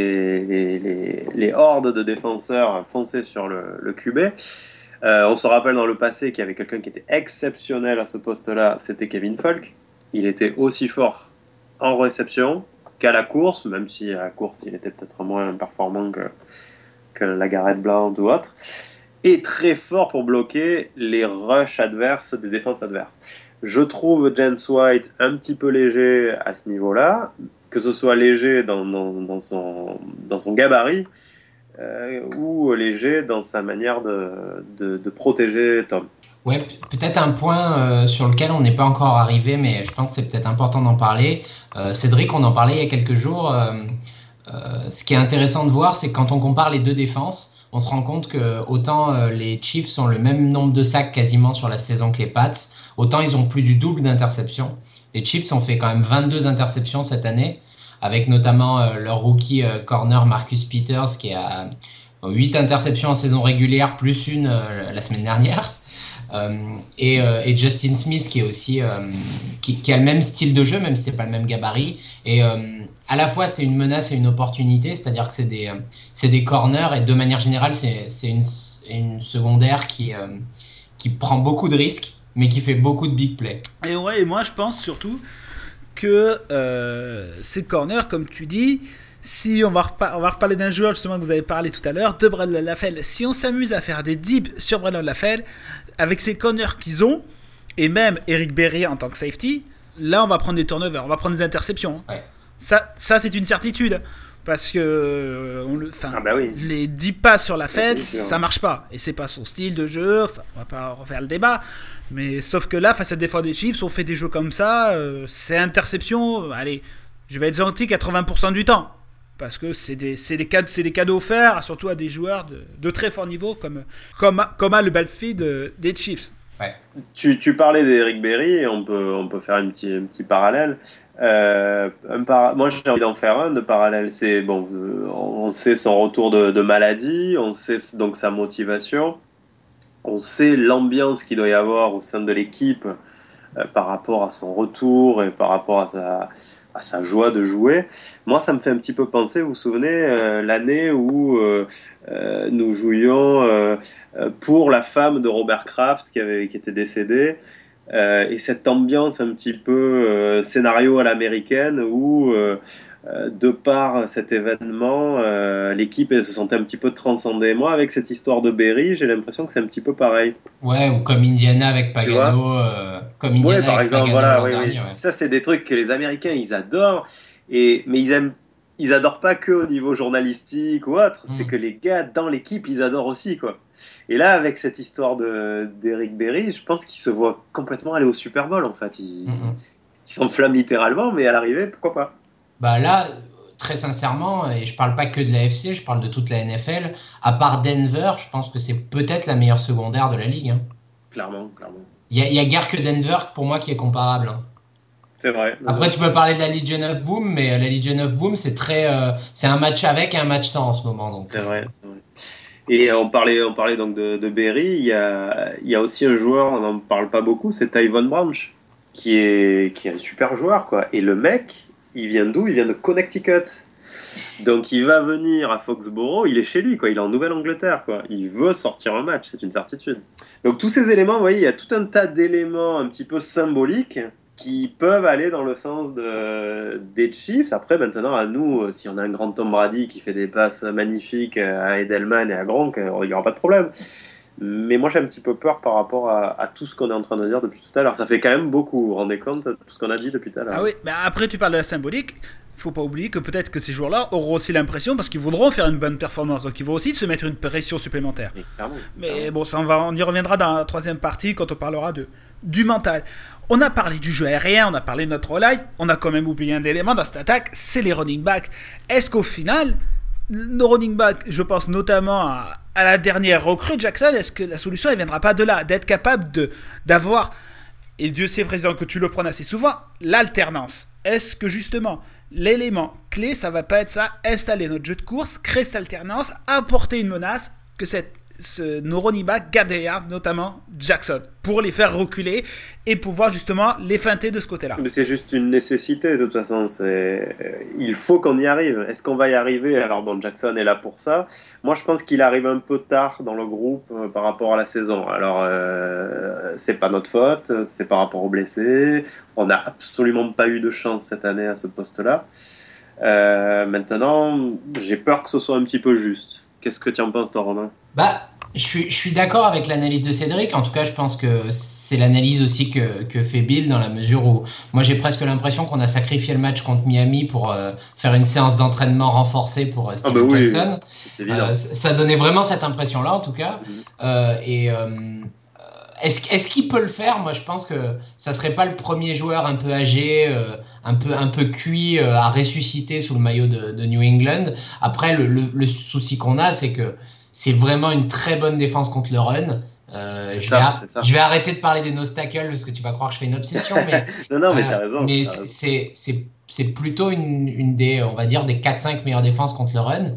les hordes de défenseurs foncer sur le QB. On se rappelle dans le passé qu'il y avait quelqu'un qui était exceptionnel à ce poste-là, c'était Kevin Falk. Il était aussi fort en réception qu'à la course, même si à la course il était peut-être moins performant que la Garrett Blount ou autre, et très fort pour bloquer les rushs adverses des défenses adverses. Je trouve James White un petit peu léger à ce niveau-là, que ce soit léger dans son gabarit, ou léger dans sa manière de protéger Tom. Ouais, peut-être un point sur lequel on n'est pas encore arrivé, mais je pense que c'est peut-être important d'en parler. Cédric, on en parlait il y a quelques jours. Ce qui est intéressant de voir, c'est que quand on compare les deux défenses, on se rend compte que autant les Chiefs ont le même nombre de sacs quasiment sur la saison que les Pats, autant ils ont plus du double d'interceptions. Les Chiefs ont fait quand même 22 interceptions cette année, avec notamment leur rookie corner Marcus Peters qui a 8 interceptions en saison régulière, plus une la semaine dernière. Et Justin Smith qui est aussi qui a le même style de jeu, même si c'est pas le même gabarit, et à la fois c'est une menace et une opportunité, c'est-à-dire que c'est des corners, et de manière générale c'est une secondaire qui prend beaucoup de risques mais qui fait beaucoup de big plays. Et ouais, et moi je pense surtout que ces corners, comme tu dis, si on va reparler d'un joueur justement que vous avez parlé tout à l'heure, de Brandon LaFell, si on s'amuse à faire des dips sur Brandon LaFell, avec ces corners qu'ils ont, et même Eric Berry en tant que safety, là on va prendre des turnovers, on va prendre des interceptions. Ouais. Ça c'est une certitude. Parce que oui. Les 10 passes sur la fête, ça marche pas. Et c'est pas son style de jeu, on va pas refaire le débat. Mais sauf que là, face à des défense des Chiefs, on fait des jeux comme ça, c'est interception, allez, je vais être gentil 80% du temps. Parce que c'est des cadeaux offerts, surtout à des joueurs de très fort niveau, comme a le backfield des Chiefs. Ouais. Tu parlais d'Eric Berry, on peut faire un petit parallèle. Moi j'ai envie d'en faire un de parallèle. C'est bon, on sait son retour de maladie, on sait donc sa motivation, on sait l'ambiance qu'il doit y avoir au sein de l'équipe par rapport à son retour et par rapport à sa joie de jouer. Moi ça me fait un petit peu penser, vous vous souvenez, l'année où nous jouions pour la femme de Robert Kraft qui était décédée. Et cette ambiance un petit peu scénario à l'américaine où de par cet événement, l'équipe elle se sentait un petit peu transcendée. Moi, avec cette histoire de Berry, j'ai l'impression que c'est un petit peu pareil. Ouais, ou comme Indiana avec Tu vois? Pagano, Ouais, par exemple, voilà, l'an oui, dernier. oui. Ouais. Ça, c'est des trucs que les Américains, ils adorent, mais ils adorent pas que au niveau journalistique ou autre, c'est Mm. que les gars dans l'équipe, ils adorent aussi, quoi. Et là, avec cette histoire d'Eric Berry, je pense qu'il se voit complètement aller au Super Bowl, en fait. Mm, Il mm. s'enflamme littéralement, mais à l'arrivée, pourquoi pas? Bah là, très sincèrement, et je parle pas que de la FC, je parle de toute la NFL, à part Denver, je pense que c'est peut-être la meilleure secondaire de la ligue, hein. Clairement, clairement. Il y a guère que Denver pour moi qui est comparable, hein. C'est vrai. Non, Après, non. tu peux parler de la Legion of Boom, mais la Legion of Boom, c'est un match avec et un match sans en ce moment. Donc, C'est vrai, c'est vrai. Et on parlait donc de Berry. Il y a aussi un joueur, on n'en parle pas beaucoup, c'est Tyvon Branch, qui est un super joueur, quoi. Et le mec, il vient d'où? Il vient de Connecticut. Donc il va venir à Foxborough, il est chez lui, quoi. Il est en Nouvelle-Angleterre, quoi. Il veut sortir un match, c'est une certitude. Donc tous ces éléments, vous voyez, il y a tout un tas d'éléments un petit peu symboliques qui peuvent aller dans le sens des Chiefs. Après, maintenant, à nous, si on a un grand Tom Brady qui fait des passes magnifiques à Edelman et à Gronk, il n'y aura pas de problème. Mais moi, j'ai un petit peu peur par rapport à tout ce qu'on est en train de dire depuis tout à l'heure. Ça fait quand même beaucoup, vous vous rendez compte, tout ce qu'on a dit depuis tout à l'heure. Ah oui, mais après tu parles de la symbolique. Il faut pas oublier que peut-être que ces joueurs-là auront aussi l'impression, parce qu'ils voudront faire une bonne performance, donc ils vont aussi se mettre une pression supplémentaire. Mais clairement, Mais clairement. bon, ça on y reviendra dans la troisième partie quand on parlera du mental. On a parlé du jeu aérien, on a parlé de notre line, on a quand même oublié un élément dans cette attaque, c'est les running backs. Est-ce qu'au final, nos running backs, je pense notamment à la dernière recrue Jackson, est-ce que la solution ne viendra pas de là, d'être capable d'avoir, et Dieu sait président que tu le prends assez souvent, l'alternance. Est-ce que justement l'élément clé, ça va pas être ça, installer notre jeu de course, créer cette alternance, apporter une menace, que nos running backs gardent derrière, notamment Jackson, pour les faire reculer et pouvoir justement les feinter de ce côté-là. Mais c'est juste une nécessité, de toute façon. Il faut qu'on y arrive. Est-ce qu'on va y arriver? Alors, bon, Jackson est là pour ça. Moi, je pense qu'il arrive un peu tard dans le groupe par rapport à la saison. Alors, c'est pas notre faute, c'est par rapport aux blessés. On n'a absolument pas eu de chance cette année à ce poste-là. Maintenant, j'ai peur que ce soit un petit peu juste. Qu'est-ce que tu en penses, toi, Romain? bah, je suis d'accord avec l'analyse de Cédric. En tout cas, je pense que c'est l'analyse aussi que fait Bill, dans la mesure où moi j'ai presque l'impression qu'on a sacrifié le match contre Miami pour faire une séance d'entraînement renforcée pour Ah, Steven bah oui, Jackson. c'est évident. Ça donnait vraiment cette impression-là, en tout cas. Mhm. Est-ce qu'il peut le faire? Moi, je pense que ça serait pas le premier joueur un peu âgé, un peu cuit à ressusciter sous le maillot de New England. Après, le souci qu'on a, c'est que c'est vraiment une très bonne défense contre le run. C'est ça. Je vais arrêter de parler des nose tackles parce que tu vas croire que je fais une obsession, mais Non, mais tu as raison. mais t'as raison. c'est plutôt une des, on va dire, des 4-5 meilleures défenses contre le run.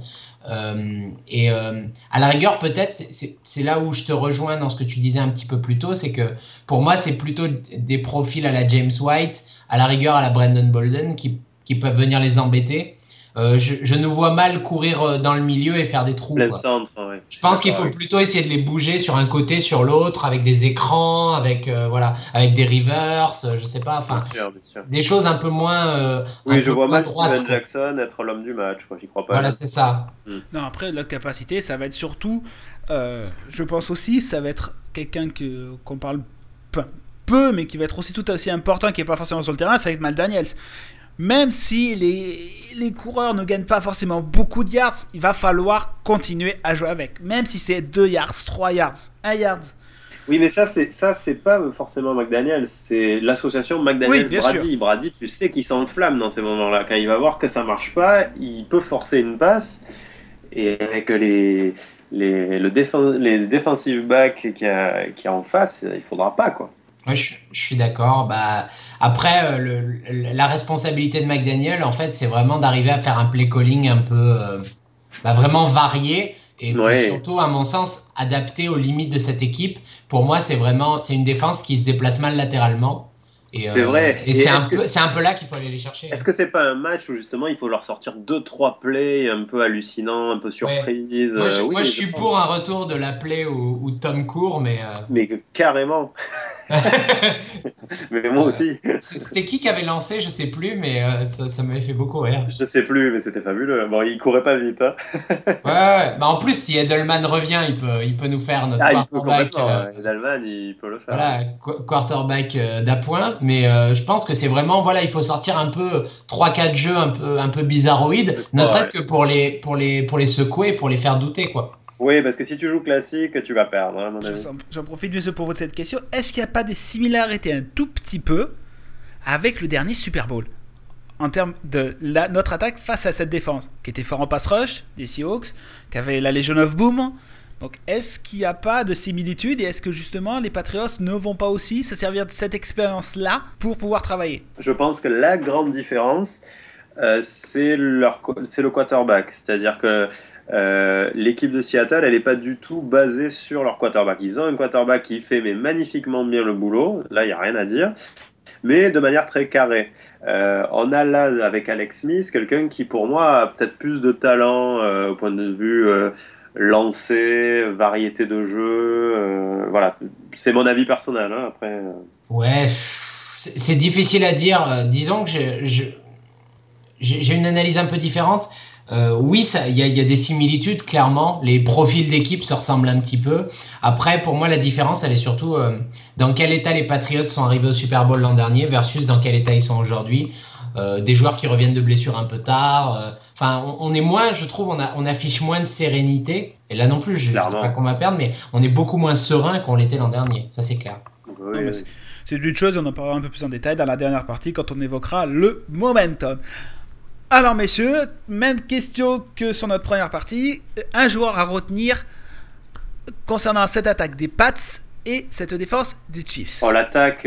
À la rigueur, peut-être, c'est là où je te rejoins dans ce que tu disais un petit peu plus tôt, c'est que pour moi, c'est plutôt des profils à la James White, à la rigueur à la Brandon Bolden, qui peuvent venir les embêter. Je nous vois mal courir dans le milieu et faire des trous, Plein quoi. centre, ouais. Je pense qu'il D'accord faut avec plutôt essayer de les bouger sur un côté, sur l'autre, avec des écrans, avec voilà, avec des revers, je sais pas, toi. enfin Bien sûr. des choses un peu moins, Oui, un je peu vois moins mal droites, Steven quoi. Jackson être l'homme du match, quoi. J'y crois pas. Voilà, Là. c'est ça. Non, après, la capacité, ça va être surtout, je pense aussi, ça va être quelqu'un qu'on parle peu, mais qui va être aussi tout aussi important, qui n'est pas forcément sur le terrain, ça va être Mal Daniels. Même si les coureurs ne gagnent pas forcément beaucoup de yards, il va falloir continuer à jouer avec. Même si c'est 2 yards, 3 yards, 1 yard. Oui, mais ça, c'est pas forcément McDaniels, c'est l'association Oui, bien McDaniels-Brady. sûr. Brady, tu sais qu'il s'enflamme dans ces moments-là. Quand il va voir que ça marche pas, il peut forcer une passe. Et avec les defensive backs qu'il y a en face, il faudra pas, quoi. Ouais, je suis d'accord. Bah, après, la responsabilité de McDaniel, en fait, c'est vraiment d'arriver à faire un play calling un peu vraiment varié et puis Ouais. surtout, à mon sens, adapté aux limites de cette équipe. Pour moi, c'est une défense qui se déplace mal latéralement. C'est vrai. Et Et c'est un peu là qu'il faut aller les chercher. est-ce que c'est pas un match où justement il faut leur sortir 2-3 plays un peu hallucinants, un peu surprises? Moi, Oui, je je suis pense. pour un retour de la play où Tom court, mais Mais carrément. Mais moi aussi. C'était qui avait lancé, je sais plus, mais ça m'avait fait beaucoup rire. Je sais plus, mais c'était fabuleux. Bon, il courait pas vite, hein. Ouais, ouais. Bah, en plus, si Edelman revient, il peut nous faire notre Ah, il peut quarterback. complètement. Edelman, il peut le faire. Ouais. Voilà, quarterback d'appoint, mais je pense que c'est vraiment, voilà, il faut sortir un peu 3-4 jeux un peu Je bizarroïdes, ne crois, serait-ce ouais. que pour les secouer, pour les faire douter, quoi. Oui, parce que si tu joues classique, tu vas perdre, hein, à mon avis. J'en profite monsieur pour cette question. Est-ce qu'il n'y a pas des similarités un tout petit peu avec le dernier Super Bowl en termes de notre attaque face à cette défense, qui était fort en pass rush des Seahawks, qui avait la Legion of Boom. Donc est-ce qu'il n'y a pas de similitude et est-ce que justement les Patriots ne vont pas aussi se servir de cette expérience-là pour pouvoir travailler? Je pense que la grande différence, c'est le quarterback. C'est-à-dire que l'équipe de Seattle, elle n'est pas du tout basée sur leur quarterback. Ils ont un quarterback qui fait mais magnifiquement bien le boulot. Là, il n'y a rien à dire. Mais de manière très carrée. On a là, avec Alex Smith, quelqu'un qui, pour moi, a peut-être plus de talent au point de vue lancer, variété de jeu. Voilà, c'est mon avis personnel. Hein, après, Ouais, c'est difficile à dire. Disons que j'ai une analyse un peu différente. Oui, il y a des similitudes, clairement. Les profils d'équipe se ressemblent un petit peu. Après, pour moi, la différence, elle est surtout dans quel état les Patriots sont arrivés au Super Bowl l'an dernier versus dans quel état ils sont aujourd'hui. Des joueurs qui reviennent de blessures un peu tard. Enfin, on est moins, je trouve, on affiche moins de sérénité. Et là non plus, je ne dis pas clairement. qu'on va perdre, mais on est beaucoup moins serein qu'on l'était l'an dernier. Ça, c'est clair. Oui, Non, mais oui. c'est une chose, on en parlera un peu plus en détail dans la dernière partie quand on évoquera le momentum. Alors messieurs, même question que sur notre première partie, un joueur à retenir concernant cette attaque des Pats et cette défense des Chiefs. Oh, l'attaque,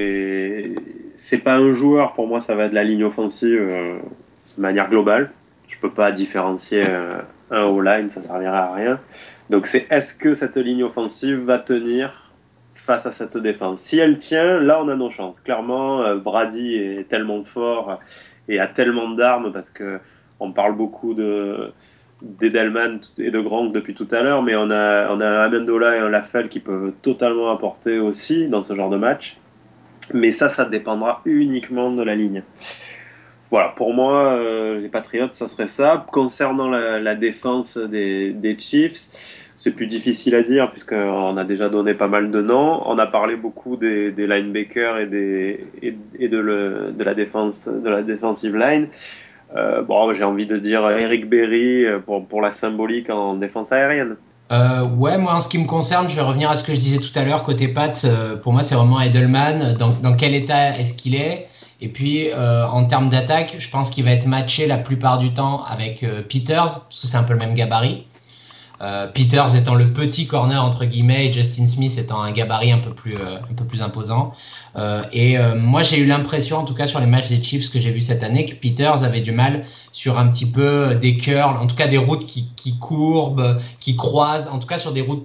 c'est pas un joueur. Pour moi, ça va de la ligne offensive de manière globale. Je peux pas différencier un O-line, ça servirait à rien. Donc c'est est-ce que cette ligne offensive va tenir face à cette défense? Si elle tient, là on a nos chances. Clairement, Brady est tellement fort et a tellement d'armes parce que on parle beaucoup d'Edelman et de Gronk depuis tout à l'heure, mais on a un Amendola et un Lafelle qui peuvent totalement apporter aussi dans ce genre de match. Mais ça dépendra uniquement de la ligne. Voilà, pour moi, les Patriots, ça serait ça. Concernant la défense des Chiefs, c'est plus difficile à dire puisqu'on a déjà donné pas mal de noms. On a parlé beaucoup des linebackers et de la défense, de la defensive line. Bon, j'ai envie de dire Eric Berry pour la symbolique en défense aérienne. Ouais, moi en ce qui me concerne, je vais revenir à ce que je disais tout à l'heure côté Pats. Pour moi, c'est vraiment Edelman. Dans quel état est-ce qu'il est? Et puis en termes d'attaque, je pense qu'il va être matché la plupart du temps avec Peters, parce que c'est un peu le même gabarit. Peters étant le petit corner entre guillemets et Justin Smith étant un gabarit un peu plus imposant. Moi j'ai eu l'impression, en tout cas sur les matchs des Chiefs que j'ai vu cette année, que Peters avait du mal sur un petit peu des curls, en tout cas des routes qui courbent, qui croisent, en tout cas sur des routes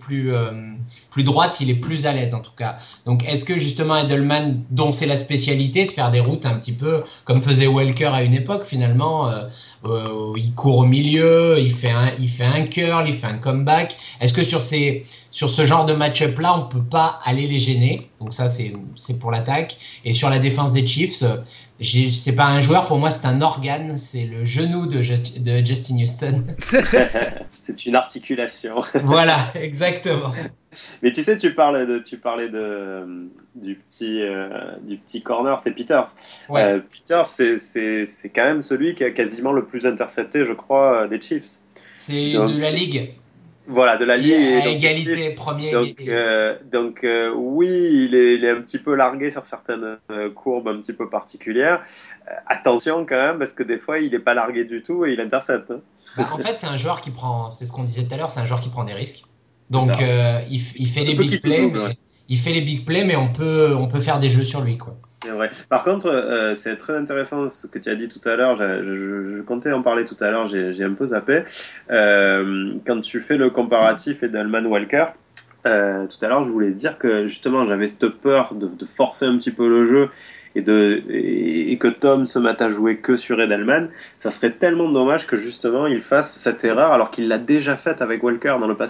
plus droites, il est plus à l'aise en tout cas. Donc est-ce que justement Edelman, dont c'est la spécialité de faire des routes un petit peu comme faisait Welker à une époque finalement, il court au milieu, il fait un curl, il fait un comeback. Est-ce que sur ce genre de match-up là, on peut pas aller les gêner? Donc ça c'est pour l'attaque. Et sur la défense des Chiefs, c'est pas un joueur, pour moi c'est un organe, c'est le genou de Justin Houston. C'est une articulation. Voilà, exactement. Mais tu sais, du petit corner, c'est Peters. Ouais. Peters, c'est quand même celui qui a quasiment le plus intercepté, je crois, des Chiefs. C'est Donc, de la ligue. voilà, de la Et ligue et à donc des égalité, Chiefs. premier Donc, égalité. oui, il est un petit peu largué sur certaines courbes un petit peu particulières. Attention quand même, parce que des fois, il n'est pas largué du tout et il intercepte. Hein. Bah, en fait, c'est un joueur qui prend, c'est ce qu'on disait tout à l'heure, c'est un joueur qui prend des risques. C'est Donc, ça. il fait Un les peu big qui tout plays, double, ouais. mais il fait les big plays, mais on peut faire des jeux sur lui, quoi. C'est vrai. Par contre, c'est très intéressant ce que tu as dit tout à l'heure. Je comptais en parler tout à l'heure, j'ai un peu zappé. Quand tu fais le comparatif Edelman-Walker, tout à l'heure, je voulais dire que justement, j'avais cette peur de forcer un petit peu le jeu et que Tom se mette à jouer que sur Edelman. Ça serait tellement dommage que justement, il fasse cette erreur alors qu'il l'a déjà faite avec Walker dans le passé.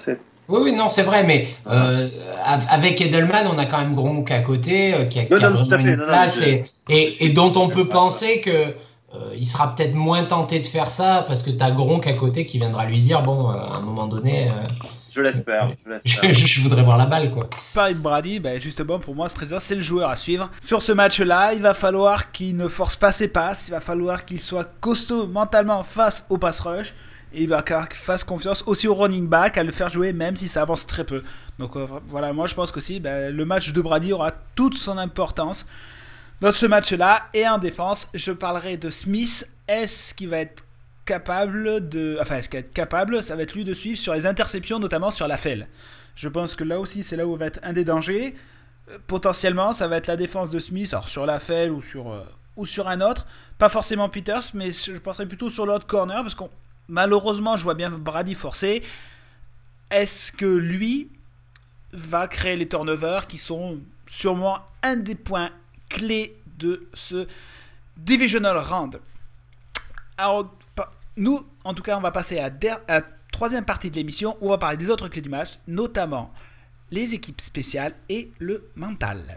Oui, oui, non, c'est vrai, mais Voilà. avec Edelman, on a quand même Gronk à côté, Non, qui a non, tout vraiment à fait. une Non, non, mais place et je dont suis on peut d'accord avec toi. penser que il sera peut-être moins tenté de faire ça parce que tu as Gronk à côté qui viendra lui dire, bon, à un moment donné, Je l'espère, je l'espère. je voudrais voir la balle, quoi. Pareil de Brady, ben justement pour moi, Fraser, c'est le joueur à suivre. Sur ce match-là, il va falloir qu'il ne force pas ses passes, il va falloir qu'il soit costaud mentalement face au pass rush, et il va falloir qu'il fasse confiance aussi au running back, à le faire jouer même si ça avance très peu. Donc voilà, moi je pense qu'aussi le match de Brady aura toute son importance dans ce match-là. Et en défense, je parlerai de Smith. Est-ce qu'il va être capable de... Enfin, est-ce qu'il va être capable, ça va être lui de suivre sur les interceptions, notamment sur la fell. Je pense que là aussi, c'est là où va être un des dangers. Potentiellement, ça va être la défense de Smith, alors sur la fell ou sur un autre. Pas forcément Peters, mais je penserais plutôt sur l'autre corner, parce que malheureusement, je vois bien Brady forcer. Est-ce que lui va créer les turnovers qui sont sûrement un des points clés de ce divisional round? Alors, nous, en tout cas, on va passer à la troisième partie de l'émission où on va parler des autres clés du match, notamment les équipes spéciales et le mental.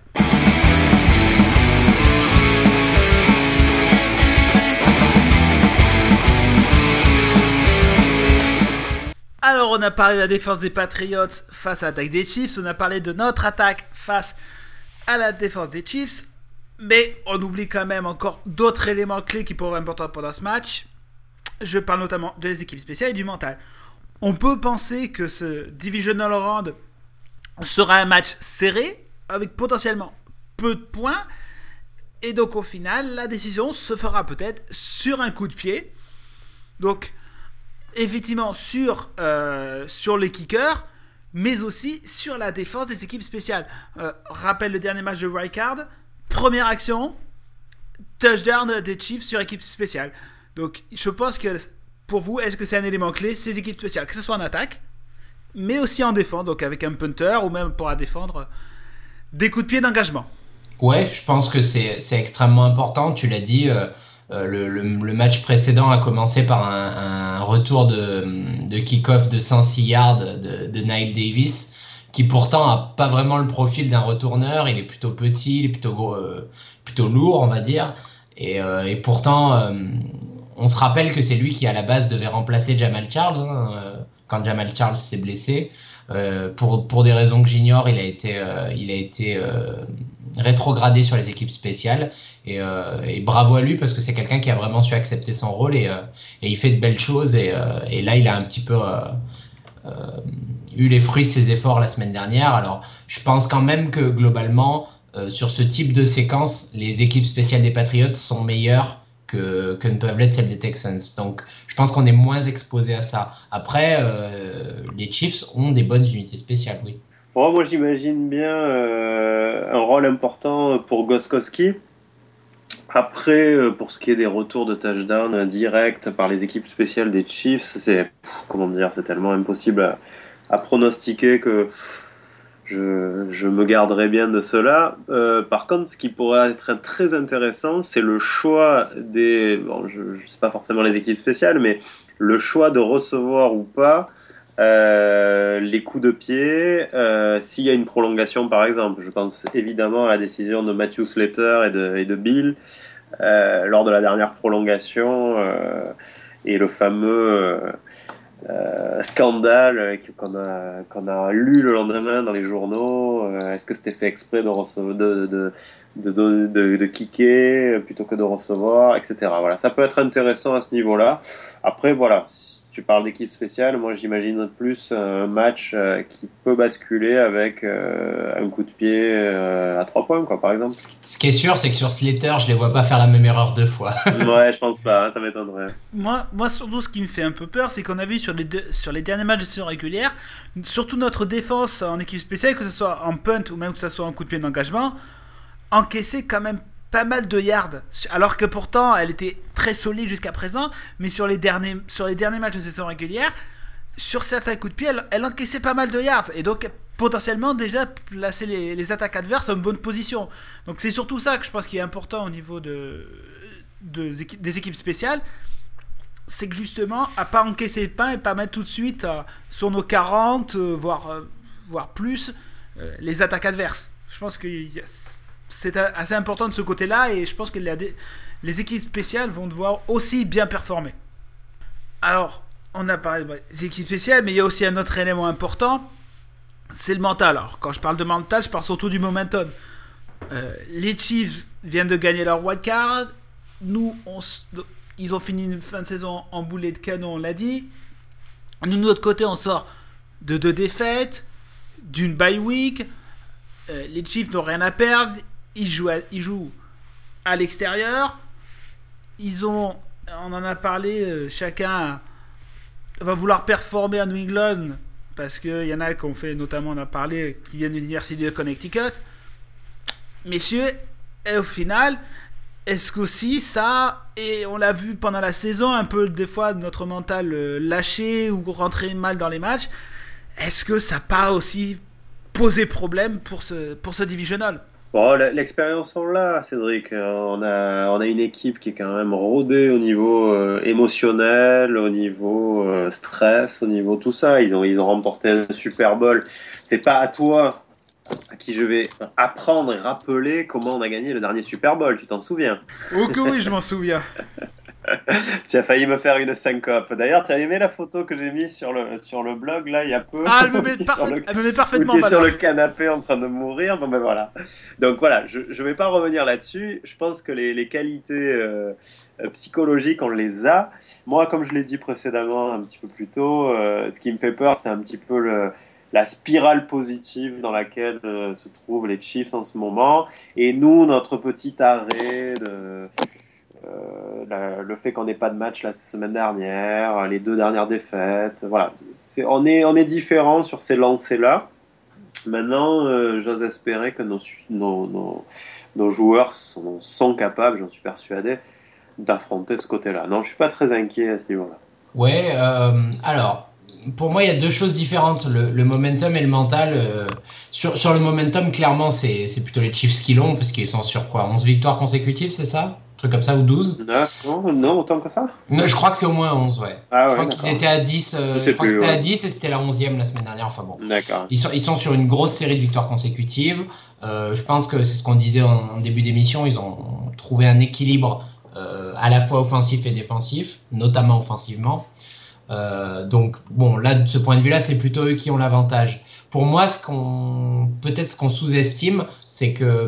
Alors, on a parlé de la défense des Patriots face à l'attaque des Chiefs, on a parlé de notre attaque face à la défense des Chiefs, mais on oublie quand même encore d'autres éléments clés qui pourraient être importants pendant ce match. Je parle notamment de les équipes spéciales et du mental. On peut penser que ce divisional round sera un match serré, avec potentiellement peu de points, et donc au final, la décision se fera peut-être sur un coup de pied. Donc, effectivement, sur les kickers, mais aussi sur la défense des équipes spéciales. Rappelle le dernier match de Wildcard, première action, touchdown des Chiefs sur équipe spéciale. Donc, je pense que pour vous, est-ce que c'est un élément clé, ces équipes spéciales, que ce soit en attaque, mais aussi en défense, donc avec un punter ou même pour défendre des coups de pied d'engagement. Ouais, je pense que c'est extrêmement important. Tu l'as dit, le match précédent a commencé par un retour de kick-off de 106 yards de Nile Davis, qui pourtant a pas vraiment le profil d'un retourneur. Il est plutôt petit, il est plutôt lourd, on va dire. Et pourtant, on se rappelle que c'est lui qui, à la base, devait remplacer Jamal Charles, hein, quand Jamal Charles s'est blessé. Pour des raisons que j'ignore, il a été rétrogradé sur les équipes spéciales. Et bravo à lui, parce que c'est quelqu'un qui a vraiment su accepter son rôle et il fait de belles choses. Et là, il a un petit peu euh, eu les fruits de ses efforts la semaine dernière. Alors, je pense quand même que globalement, sur ce type de séquence, les équipes spéciales des Patriots sont meilleures que ne peuvent l'être celles des Texans. Donc, je pense qu'on est moins exposé à ça. Après, les Chiefs ont des bonnes unités spéciales, oui. Bon, moi, j'imagine bien un rôle important pour Gostkowski. Après, pour ce qui est des retours de touchdown direct par les équipes spéciales des Chiefs, comment dire, c'est tellement impossible à pronostiquer que je me garderai bien de cela. Par contre, ce qui pourrait être très intéressant, c'est le choix bon, je ne sais pas forcément les équipes spéciales, mais le choix de recevoir ou pas les coups de pied s'il y a une prolongation, par exemple. Je pense évidemment à la décision de Matthew Slater et de Bill lors de la dernière prolongation et le fameux scandale qu'on a lu le lendemain dans les journaux. Est-ce que c'était fait exprès de kicker plutôt que de recevoir, etc. Voilà, ça peut être intéressant à ce niveau-là. Après, voilà, si tu parles d'équipe spéciale, moi j'imagine plus un match qui peut basculer avec un coup de pied à 3 points, quoi, par exemple. Ce qui est sûr, c'est que sur Slater, je les vois pas faire la même erreur deux fois. Ouais, je pense pas, hein, ça m'étonnerait. Moi, surtout, ce qui me fait un peu peur, c'est qu'on a vu sur les derniers matchs de saison régulière, surtout notre défense en équipe spéciale, que ce soit en punt ou même que ce soit en coup de pied d'engagement, encaisser quand même pas mal de yards, alors que pourtant elle était très solide jusqu'à présent, mais sur les derniers matchs de saison régulière, sur certains coups de pied, elle encaissait pas mal de yards, et donc potentiellement déjà placer les attaques adverses en bonne position. Donc c'est surtout ça que je pense qui est important au niveau des équipes spéciales. c'est que justement, à pas encaisser le pain et pas mettre tout de suite sur nos 40, voire plus, les attaques adverses. Je pense que c'est assez important de ce côté-là et je pense que les équipes spéciales vont devoir aussi bien performer. Alors, on a parlé des équipes spéciales, mais il y a aussi un autre élément important, c'est le mental. Alors, quand je parle de mental, je parle surtout du momentum. Les Chiefs viennent de gagner leur wildcard. Nous, ils ont fini une fin de saison en boulet de canon, on l'a dit. Nous, de notre côté, on sort de 2 défaites, d'une bye week. Les Chiefs n'ont rien à perdre. Ils jouent à l'extérieur. On en a parlé, chacun va vouloir performer à New England parce qu'il y en a qui ont fait, notamment on a parlé, qui viennent de l'université de Connecticut. Messieurs, et au final, est-ce qu'aussi ça, et on l'a vu pendant la saison, un peu des fois notre mental lâché ou rentrer mal dans les matchs, est-ce que ça n'a pas aussi posé problème pour ce divisional? Bon, l'expérience on l'a, Cédric. On a une équipe qui est quand même rodée au niveau émotionnel, au niveau stress, au niveau tout ça. Ils ont remporté un Super Bowl. C'est pas à toi à qui je vais apprendre et rappeler comment on a gagné le dernier Super Bowl. Tu t'en souviens? Oh que oui, je m'en souviens. Tu as failli me faire une syncope. D'ailleurs, tu as aimé la photo que j'ai mise sur le blog là il y a peu. Ah, elle me met parfaitement où tu es sur le canapé en train de mourir. Bon ben voilà. Donc voilà, je vais pas revenir là-dessus. Je pense que les qualités psychologiques, on les a. Moi, comme je l'ai dit précédemment un petit peu plus tôt, ce qui me fait peur, c'est un petit peu la spirale positive dans laquelle se trouvent les Chiefs en ce moment. Et nous, notre petit arrêt le fait qu'on n'ait pas de match la semaine dernière, les 2 dernières défaites, voilà, on est différents sur ces lancers-là. Maintenant, j'ose espérer que nos joueurs sont capables, j'en suis persuadé, d'affronter ce côté-là. Non, je suis pas très inquiet à ce niveau-là. Ouais, alors, pour moi, il y a 2 choses différentes, le momentum et le mental. Sur le momentum, clairement, c'est plutôt les Chiefs qui l'ont, parce qu'ils sont sur quoi, 11 victoires consécutives, c'est ça? Un truc comme ça, ou 12? 9, non, autant que ça? Non, je crois que c'est au moins 11, ouais. Ah ouais, je crois d'accord. qu'ils étaient à 10, je crois que c'était à 10 et c'était la 11e la semaine dernière, enfin bon. D'accord. Ils sont sur une grosse série de victoires consécutives. Je pense que c'est ce qu'on disait en début d'émission, ils ont trouvé un équilibre à la fois offensif et défensif, notamment offensivement. Donc bon, là de ce point de vue-là, c'est plutôt eux qui ont l'avantage. Pour moi, ce qu'on sous-estime, c'est que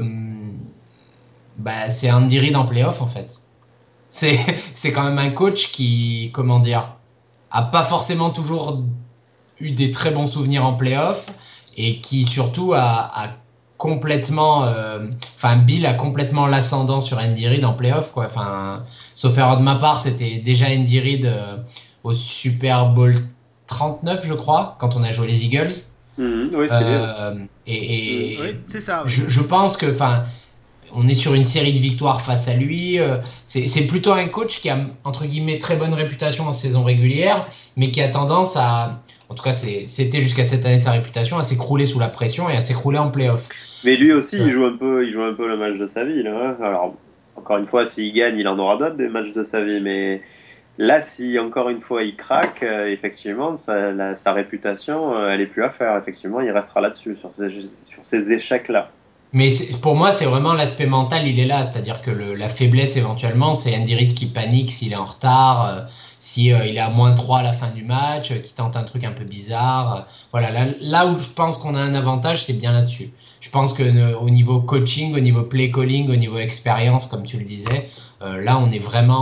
c'est Andy Reid en playoff en fait. C'est quand même un coach qui, comment dire, a pas forcément toujours eu des très bons souvenirs en playoff et qui surtout a complètement, Bill a complètement l'ascendant sur Andy Reid en playoff quoi. Sauf erreur de ma part, c'était déjà Andy Reid au Super Bowl 39 je crois, quand on a joué les Eagles. Oui, c'était bien. Oui, c'est ça. Oui. Je pense que, on est sur une série de victoires face à lui. C'est plutôt un coach qui a, entre guillemets, très bonne réputation en saison régulière, mais qui a tendance à, en tout cas c'était jusqu'à cette année sa réputation, à s'écrouler sous la pression et à s'écrouler en play-off. Mais lui aussi, il joue un peu le match de sa vie. Là. Alors, encore une fois, s'il gagne, il en aura d'autres des matchs de sa vie, mais là, si encore une fois il craque, effectivement, sa réputation, elle est plus à faire. Effectivement, il restera là-dessus, sur ces échecs-là. Mais pour moi, c'est vraiment l'aspect mental, il est là. C'est-à-dire que la faiblesse, éventuellement, c'est Andy Reid qui panique s'il est en retard, si il est à -3 à la fin du match, qui tente un truc un peu bizarre. Voilà, là où je pense qu'on a un avantage, c'est bien là-dessus. Je pense qu'au niveau coaching, au niveau play calling, au niveau expérience, comme tu le disais, là, on est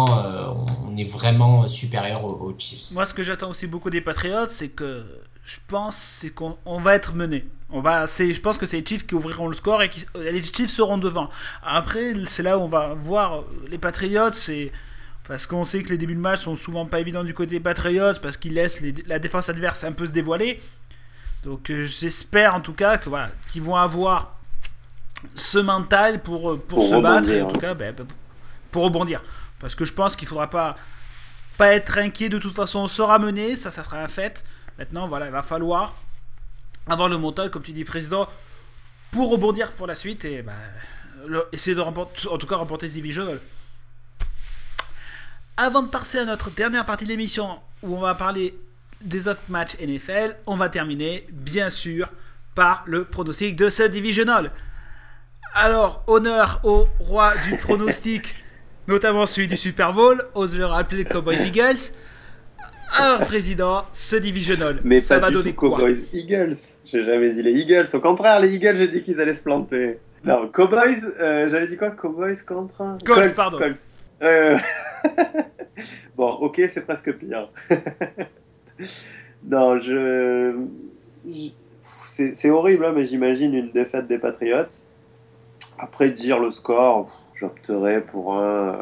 vraiment supérieur aux Chiefs. Moi, ce que j'attends aussi beaucoup des Patriots, c'est que je pense qu'on va être mené. Je pense que c'est les Chiefs qui ouvriront le score et les Chiefs seront devant. Après, c'est là où on va voir les Patriots. C'est parce qu'on sait que les débuts de match sont souvent pas évidents du côté des Patriots parce qu'ils laissent la défense adverse un peu se dévoiler. Donc j'espère en tout cas qu'ils vont avoir ce mental pour se battre et en tout cas pour rebondir. Parce que je pense qu'il faudra pas être inquiet, de toute façon on sera mené, ça sera un fait. Maintenant il va falloir avoir le mental, comme tu dis président, pour rebondir pour la suite et essayer de remporter ce divisional. Avant de passer à notre dernière partie de l'émission où on va parler des autres matchs NFL, on va terminer bien sûr par le pronostic de ce divisional. Alors, honneur au roi du pronostic, notamment celui du Super Bowl, ose le rappeler, Cowboys Eagles. Alors, président, ce divisional, Mais ça pas va du donner tout quoi? Cowboys Eagles. J'ai jamais dit les Eagles. Au contraire, les Eagles, j'ai dit qu'ils allaient se planter. Non, Cowboys, j'avais dit quoi? Cowboys contre Colts, pardon. Colts. Euh, Bon, ok, c'est presque pire. Non, c'est horrible, hein, mais j'imagine une défaite des Patriots. Après dire le score, j'opterais pour un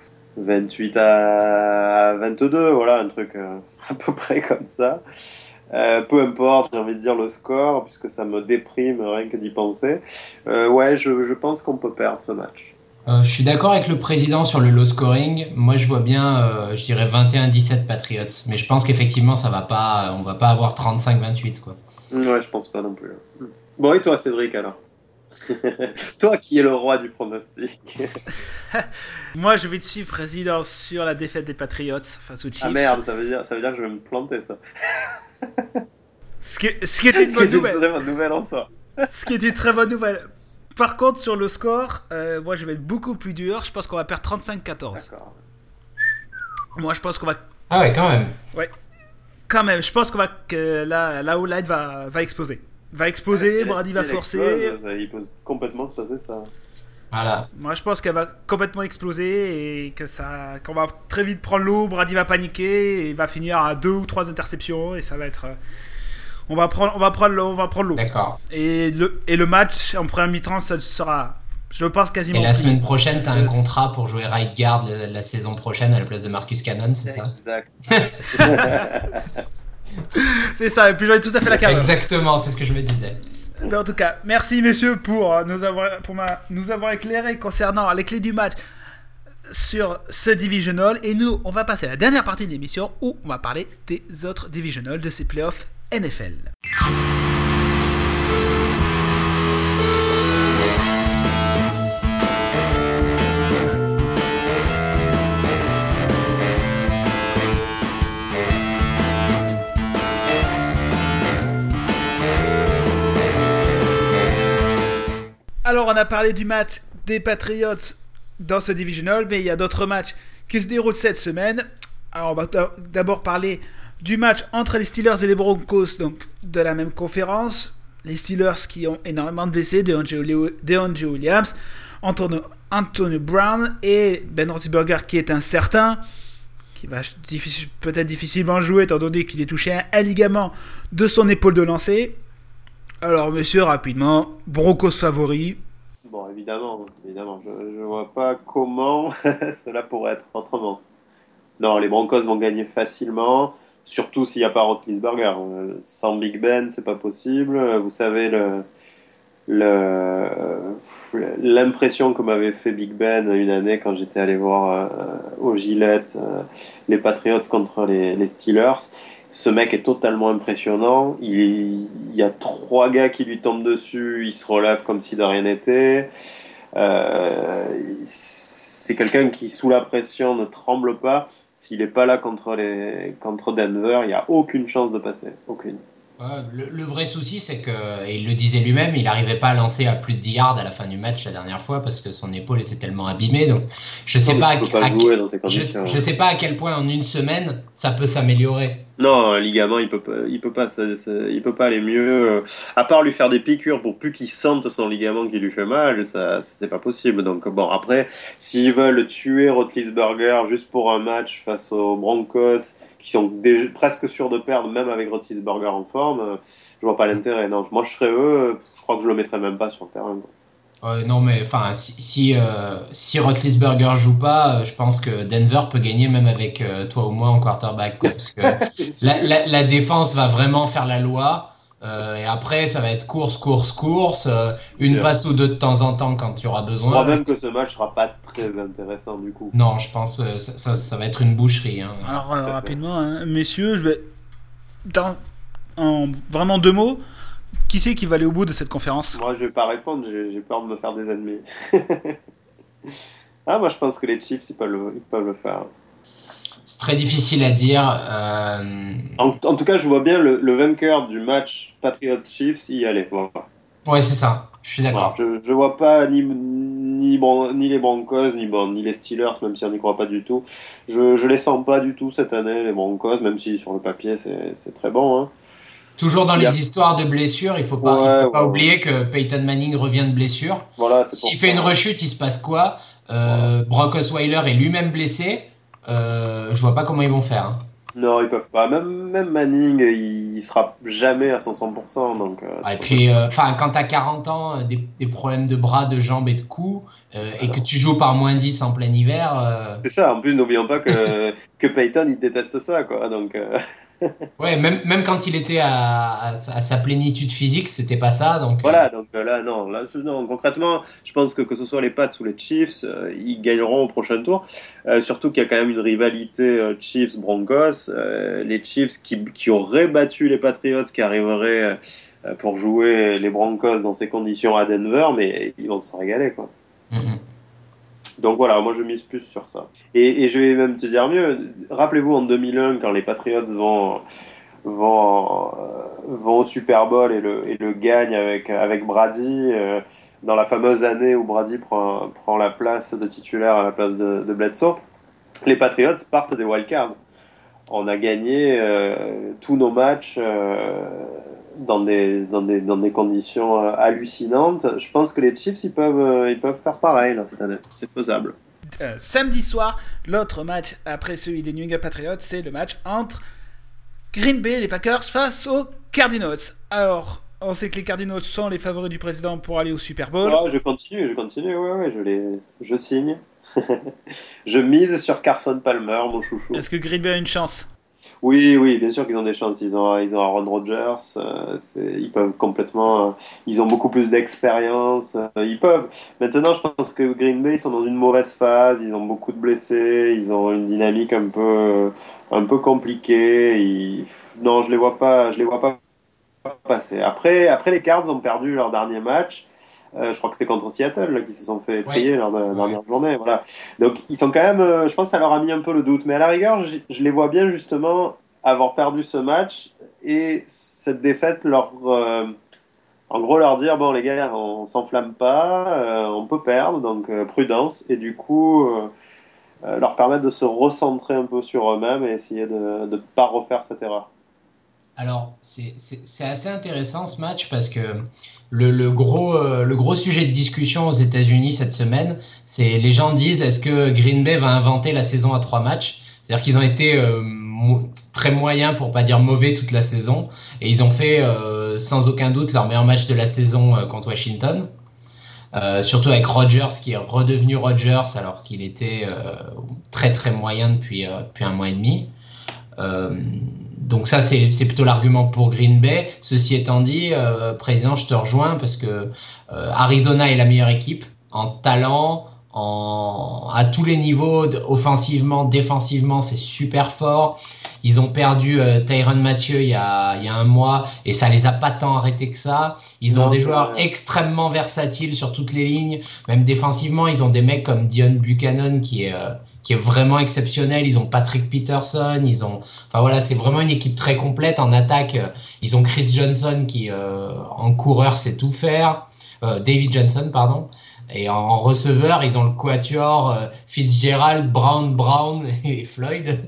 28-22, voilà, un truc à peu près comme ça. Peu importe, j'ai envie de dire le score, puisque ça me déprime rien que d'y penser. Ouais, je pense qu'on peut perdre ce match. Je suis d'accord avec le président sur le low scoring. Moi, je vois bien, je dirais 21-17 Patriots. Mais je pense qu'effectivement, on va pas avoir 35-28, quoi. Ouais, je pense pas non plus. Bon, et toi, Cédric, alors? Toi qui es le roi du pronostic. Moi, je vais te suivre, président, sur la défaite des Patriots face aux Chiefs. Ah merde, ça veut dire que je vais me planter, ça. Ce qui est une bonne nouvelle. très bonne nouvelle en soi. Ce qui est une très bonne nouvelle. Par contre, sur le score, moi je vais être beaucoup plus dur. Je pense qu'on va perdre 35-14. D'accord. Moi je pense qu'on va. Ah ouais, quand même. Ouais. Quand même, je pense que la O-line va exploser. Va exploser, Brady va forcer. Il peut complètement se passer ça. Voilà. Moi je pense qu'elle va complètement exploser et qu'on va très vite prendre l'eau. Brady va paniquer et va finir à 2 ou 3 interceptions et ça va être. On va prendre l'eau. D'accord. Et le match en première mi-temps, ça sera, je pense, quasiment. Et la plié. semaine prochaine, tu as un contrat pour jouer right guard la saison prochaine à la place de Marcus Cannon, c'est ça? Exact. C'est ça, et puis j'en ai tout à fait la carrière. Exactement, c'est ce que je me disais. Mais en tout cas, merci messieurs pour nous avoir éclairé concernant les clés du match sur ce divisional. Et nous, on va passer à la dernière partie de l'émission où on va parler des autres divisionals de ces playoffs NFL. Alors, on a parlé du match des Patriots dans ce divisional, mais il y a d'autres matchs qui se déroulent cette semaine. Alors, on va d'abord parler du match entre les Steelers et les Broncos, donc de la même conférence. Les Steelers qui ont énormément de blessés, DeAndre Williams, Antonio Brown et Ben Roethlisberger qui est incertain, qui va peut-être difficilement jouer étant donné qu'il est touché à un ligament de son épaule de lancer. Alors, monsieur, rapidement, Broncos favori. Bon, évidemment. Je vois pas comment cela pourrait être autrement. Non, les Broncos vont gagner facilement, surtout s'il n'y a pas Roethlisberger. Sans Big Ben, c'est pas possible. Vous savez l'impression que m'avait fait Big Ben une année quand j'étais allé voir au Gillette les Patriots contre les Steelers. Ce mec est totalement impressionnant. Il y a 3 gars qui lui tombent dessus, il se relève comme si de rien n'était. C'est quelqu'un qui, sous la pression, ne tremble pas. S'il n'est pas là contre Denver, il n'y a aucune chance de passer. Aucune. Le vrai souci, c'est que, et il le disait lui-même, il n'arrivait pas à lancer à plus de 10 yards à la fin du match la dernière fois parce que son épaule était tellement abîmée. Donc, je sais pas à quel point en une semaine ça peut s'améliorer. Non, un ligament, il peut pas aller mieux. À part lui faire des piqûres pour plus qu'il sente son ligament qui lui fait mal, ça c'est pas possible. Donc bon, après, s'ils veulent tuer Roethlisberger juste pour un match face aux Broncos, qui sont presque sûrs de perdre, même avec Roethlisberger en forme, je vois pas l'intérêt. Non, moi je serais eux, je crois que je le mettrais même pas sur le terrain. Non, mais enfin, si Roethlisberger joue pas, je pense que Denver peut gagner même avec toi ou moi en quarterback, quoi, parce que la défense va vraiment faire la loi. Et après, ça va être course, une passe ou deux de temps en temps quand il y aura besoin. Je crois même que ce match sera pas très intéressant du coup. Non, je pense que ça va être une boucherie. Hein. Alors, rapidement, messieurs, je vais en vraiment 2 mots. Qui c'est qui va aller au bout de cette conférence? Moi, je vais pas répondre, j'ai peur de me faire des ennemis. Moi, je pense que les Chiefs, ils peuvent le faire. C'est très difficile à dire. En tout cas, je vois bien le vainqueur du match Patriots-Chiefs y aller. Voilà. Ouais, c'est ça. Je suis d'accord. Voilà, je vois pas ni les Broncos, ni les Steelers, même si on n'y croit pas du tout. Je les sens pas du tout cette année, les Broncos, même si sur le papier c'est très bon. Hein. Toujours dans Il y a- les histoires de blessures, il faut Ouais, pas ouais. oublier que Peyton Manning revient de blessure. Voilà, c'est pour S'il fait ça. une rechute, il se passe quoi? Voilà. Brock Osweiler est lui-même blessé. Je vois pas comment ils vont faire, hein. Non, ils peuvent pas. Même Manning, il sera jamais à son 100%, donc Ah, et c'est pas puis, possible. quand tu as 40 ans, des problèmes de bras, de jambes et de cou, et que Alors, tu joues par -10 en plein hiver, c'est ça. En plus, n'oublions pas que Peyton, il déteste ça, quoi. Donc, ouais, même quand il était à sa plénitude physique, c'était pas ça. Donc, voilà. Donc là, non, non. Concrètement, je pense que ce soit les Pats ou les Chiefs, ils gagneront au prochain tour. Surtout qu'il y a quand même une rivalité Chiefs-Broncos. Les Chiefs qui auraient battu les Patriots, qui arriveraient pour jouer les Broncos dans ces conditions à Denver, mais ils vont se régaler, quoi. mhm. Donc voilà, moi je mise plus sur ça. Et je vais même te dire mieux. Rappelez-vous en 2001, quand les Patriots vont au Super Bowl et le gagnent avec Brady, dans la fameuse année où Brady prend la place de titulaire à la place de Bledsoe, les Patriots partent des wildcards. On a gagné tous nos matchs dans des conditions hallucinantes. Je pense que les Chiefs, ils peuvent faire pareil là, cette année. C'est faisable. Samedi soir, l'autre match après celui des New England Patriots, c'est le match entre Green Bay, les Packers, face aux Cardinals. Alors, on sait que les Cardinals sont les favoris du président pour aller au Super Bowl. Ah, je continue, ouais, je signe. Je mise sur Carson Palmer, mon chouchou. Est-ce que Green Bay a une chance? Oui, bien sûr qu'ils ont des chances. Ils ont Aaron Rodgers. Ils peuvent complètement. Ils ont beaucoup plus d'expérience. Ils peuvent. Maintenant, je pense que Green Bay ils sont dans une mauvaise phase. Ils ont beaucoup de blessés. Ils ont une dynamique un peu compliquée. Non, je les vois pas passer. Après, les Cards ont perdu leur dernier match. Je crois que c'était contre Seattle là, qui se sont fait Ouais. étrier lors de la dernière journée. Voilà. Donc ils sont quand même, je pense que ça leur a mis un peu le doute. Mais à la rigueur, je les vois bien justement avoir perdu ce match et cette défaite en gros leur dire bon les gars, on s'enflamme pas, on peut perdre, donc prudence. Et du coup leur permettre de se recentrer un peu sur eux-mêmes et essayer de ne pas refaire cette erreur. Alors, c'est assez intéressant ce match parce que le gros sujet de discussion aux États-Unis cette semaine, c'est les gens disent est-ce que Green Bay va inventer la saison à 3 matchs? C'est-à-dire qu'ils ont été très moyens pour pas dire mauvais toute la saison et ils ont fait sans aucun doute leur meilleur match de la saison contre Washington. Surtout avec Rodgers qui est redevenu Rodgers alors qu'il était très très moyen depuis un mois et demi. Donc ça c'est plutôt l'argument pour Green Bay. Ceci étant dit, président, je te rejoins parce que Arizona est la meilleure équipe en talent, à tous les niveaux, offensivement, défensivement, c'est super fort. Ils ont perdu Tyrann Mathieu il y a un mois et ça les a pas tant arrêtés que ça. Ils ont des joueurs extrêmement versatiles sur toutes les lignes, même défensivement. Ils ont des mecs comme Dion Buchanan qui est vraiment exceptionnel. Ils ont Patrick Peterson, enfin voilà, c'est vraiment une équipe très complète. En attaque, ils ont Chris Johnson qui en coureur sait tout faire, David Johnson pardon. Et en receveur, ils ont le quatuor Fitzgerald, Brown et Floyd.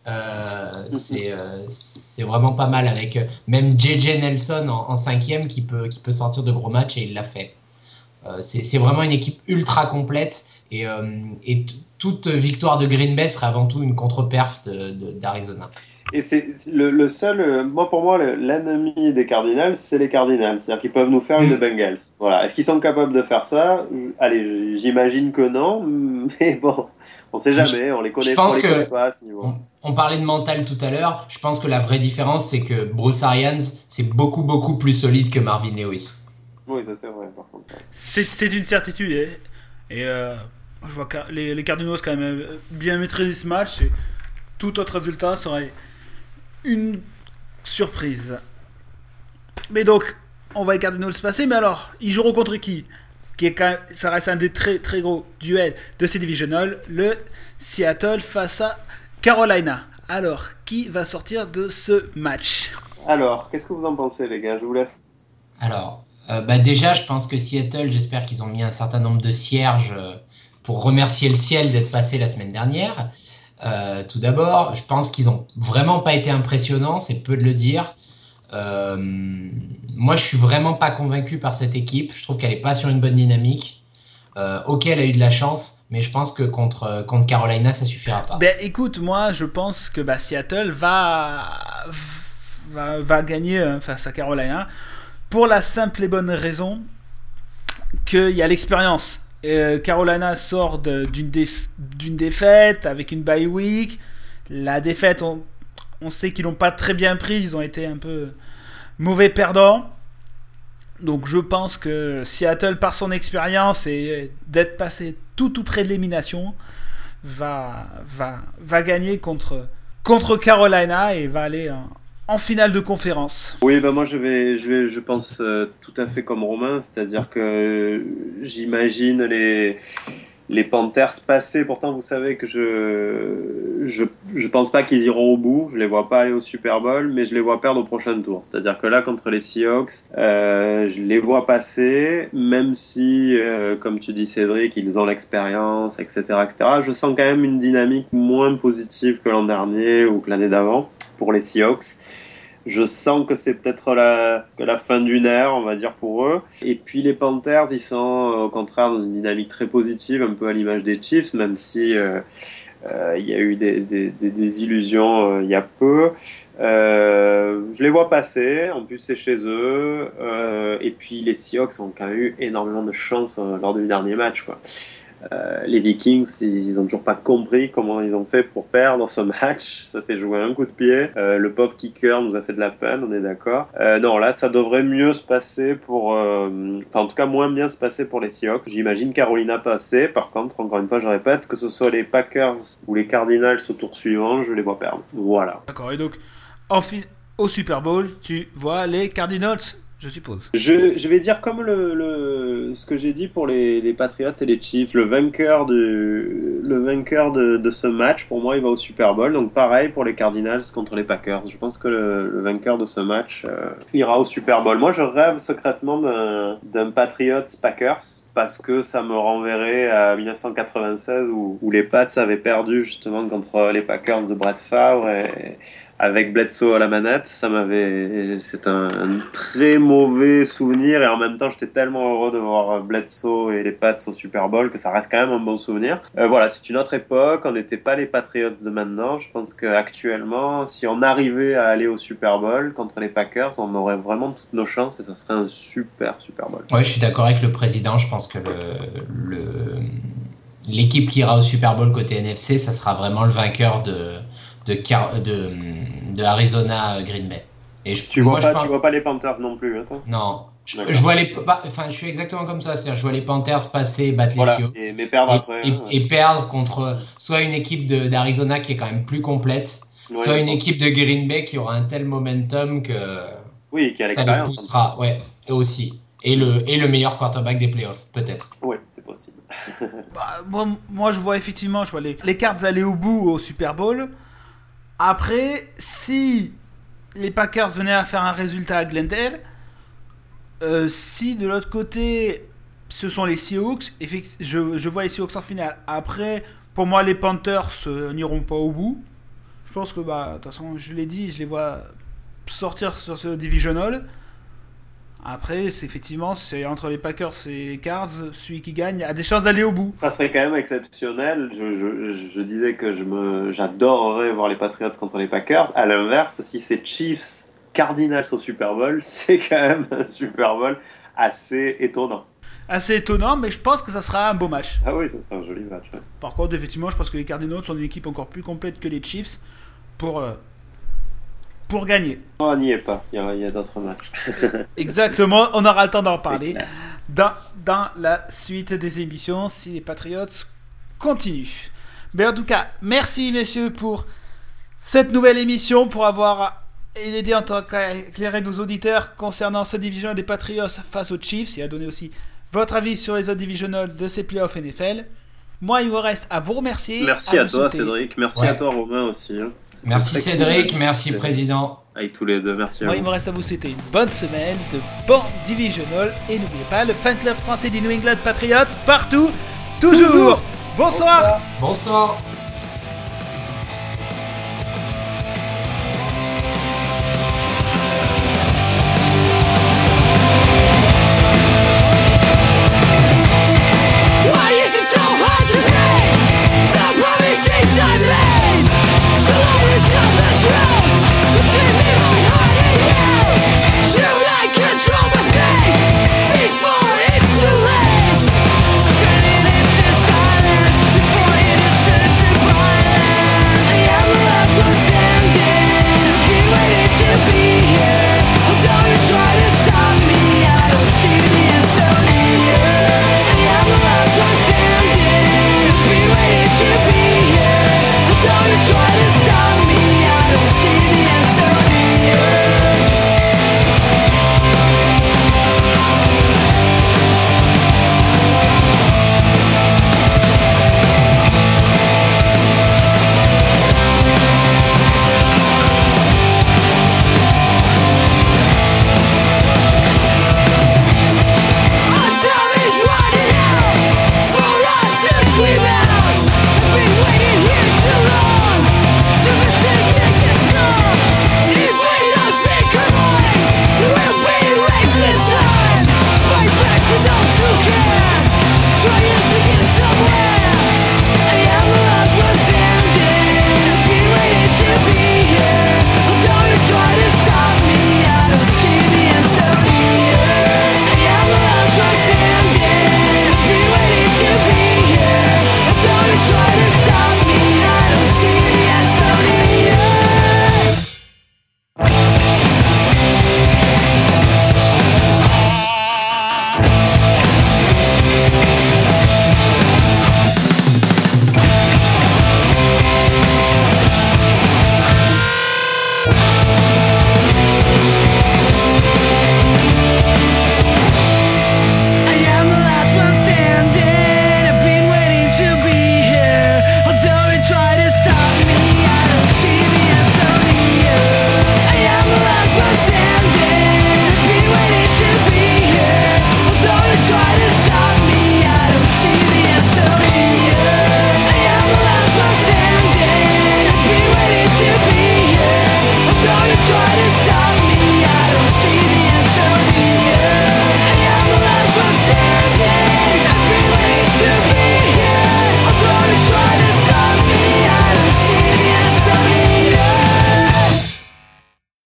C'est vraiment pas mal avec même JJ Nelson en cinquième qui peut sortir de gros matchs et il l'a fait. C'est vraiment une équipe ultra complète et toute victoire de Green Bay serait avant tout une contre-perf d'Arizona. Et c'est le seul, pour moi, l'ennemi des Cardinals, c'est les Cardinals. C'est-à-dire qu'ils peuvent nous faire une Bengals. Voilà. Est-ce qu'ils sont capables de faire ça? Allez, j'imagine que non, mais bon, on sait jamais, on les connaît pas à ce niveau. On parlait de mental tout à l'heure. Je pense que la vraie différence, c'est que Bruce Arians, c'est beaucoup plus solide que Marvin Lewis. Oui, ça c'est vrai, par contre. C'est une certitude. Et je vois que les Cardinals, quand même, bien maîtrisé ce match. Et tout autre résultat serait une surprise. Mais donc, on va les Cardinals passer. Mais alors, ils joueront contre qui est quand même, ça reste un des très très gros duels de ces divisionals. Le Seattle face à Carolina. Alors, qui va sortir de ce match? Alors, qu'est-ce que vous en pensez, les gars? Je vous laisse. Alors, déjà, je pense que Seattle, j'espère qu'ils ont mis un certain nombre de cierges pour remercier le ciel d'être passé la semaine dernière. Tout d'abord, je pense qu'ils n'ont vraiment pas été impressionnants, c'est peu de le dire. Moi, je suis vraiment pas convaincu par cette équipe. Je trouve qu'elle n'est pas sur une bonne dynamique. Ok, elle a eu de la chance, mais je pense que contre Carolina, ça suffira pas. Ben écoute, moi je pense que Seattle va gagner face à Carolina pour la simple et bonne raison qu'il y a l'expérience. Carolina sort d'une défaite avec une bye week. La défaite, on sait qu'ils l'ont pas très bien prise, ils ont été un peu mauvais perdants. Donc je pense que Seattle, par son expérience et d'être passé tout près de l'élimination, va gagner contre Carolina et va aller en finale de conférence. Oui, moi je pense tout à fait comme Romain, c'est-à-dire que j'imagine les Panthers passer. Pourtant, vous savez que je pense pas qu'ils iront au bout. Je les vois pas aller au Super Bowl, mais je les vois perdre au prochain tour. C'est-à-dire que là, contre les Seahawks, je les vois passer, même si, comme tu dis, Cédric, ils ont l'expérience, etc., etc. Je sens quand même une dynamique moins positive que l'an dernier ou que l'année d'avant pour les Seahawks. Je sens que c'est peut-être la fin d'une ère, on va dire, pour eux. Et puis les Panthers, ils sont au contraire dans une dynamique très positive, un peu à l'image des Chiefs, même si il y a eu des illusions il y a peu. Je les vois passer, en plus c'est chez eux. Et puis les Seahawks ont quand même eu énormément de chance lors du dernier match, quoi. Les Vikings, ils ont toujours pas compris comment ils ont fait pour perdre ce match. Ça s'est joué à un coup de pied. Le pauvre kicker nous a fait de la peine, on est d'accord. Non, là, ça devrait mieux se passer en tout cas, moins bien se passer pour les Seahawks. J'imagine Carolina passer. Par contre, encore une fois, je répète, que ce soit les Packers ou les Cardinals au tour suivant, je les vois perdre. Voilà. D'accord, et donc, au Super Bowl, tu vois les Cardinals, je suppose. Je vais dire comme ce que j'ai dit pour les Patriots et les Chiefs, le vainqueur de ce match, pour moi, il va au Super Bowl. Donc pareil pour les Cardinals contre les Packers. Je pense que le vainqueur de ce match ira au Super Bowl. Moi, je rêve secrètement d'un Patriots-Packers, parce que ça me renverrait à 1996 où les Pats avaient perdu justement contre les Packers de Brett Favre et avec Bledsoe à la manette. C'est un très mauvais souvenir, et en même temps j'étais tellement heureux de voir Bledsoe et les Pats au Super Bowl que ça reste quand même un bon souvenir. Voilà, c'est une autre époque, on n'était pas les Patriots de maintenant. Je pense qu'actuellement, si on arrivait à aller au Super Bowl contre les Packers, on aurait vraiment toutes nos chances et ça serait un super Bowl. Ouais, je suis d'accord avec le président. Je pense que l'équipe qui ira au Super Bowl côté NFC, ça sera vraiment le vainqueur de Arizona Green Bay. Et tu vois pas les Panthers non plus, hein, toi? Non, je vois je suis exactement comme ça, c'est-à-dire je vois les Panthers passer, battre les Seahawks, mais perdre après, et perdre contre soit une équipe d'Arizona qui est quand même plus complète, soit une équipe de Green Bay qui aura un tel momentum que qui a l'expérience, ça les poussera, et aussi. Et le meilleur quarterback des playoffs, peut-être. Oui, c'est possible. Moi, je vois les Cards aller au bout au Super Bowl. Après, si les Packers venaient à faire un résultat à Glendale, si de l'autre côté, ce sont les Seahawks, je vois les Seahawks en finale. Après, pour moi, les Panthers n'iront pas au bout. Je pense que, de toute façon, je l'ai dit, je les vois sortir sur ce divisional. Après, c'est entre les Packers et les Cards, celui qui gagne a des chances d'aller au bout. Ça serait quand même exceptionnel. Je disais que j'adorerais voir les Patriots contre les Packers. À l'inverse, si c'est Chiefs Cardinals au Super Bowl, c'est quand même un Super Bowl assez étonnant. Assez étonnant, mais je pense que ça sera un beau match. Ah oui, ça sera un joli match. Ouais. Par contre, effectivement, je pense que les Cardinals sont une équipe encore plus complète que les Chiefs pour gagner. On n'y est pas, il y a d'autres matchs. Exactement, on aura le temps d'en parler dans la suite des émissions si les Patriots continuent. Mais en tout cas, merci messieurs pour cette nouvelle émission, pour avoir aidé en tant qu'éclairer nos auditeurs concernant cette division des Patriots face aux Chiefs, et à donner aussi votre avis sur les autres divisionals de ces playoffs NFL. Moi, il me reste à vous remercier. Merci à vous toi, souhaiter- Cédric. Merci Ouais. à toi, Romain aussi. Hein. C'était Merci très Cédric, cool, merci c'était- président. Avec tous les deux, merci à Moi, vous. il me reste à vous souhaiter une bonne semaine de bon divisional. Et n'oubliez pas, le fan club français des New England Patriots, partout, toujours. Bonsoir. Bonsoir.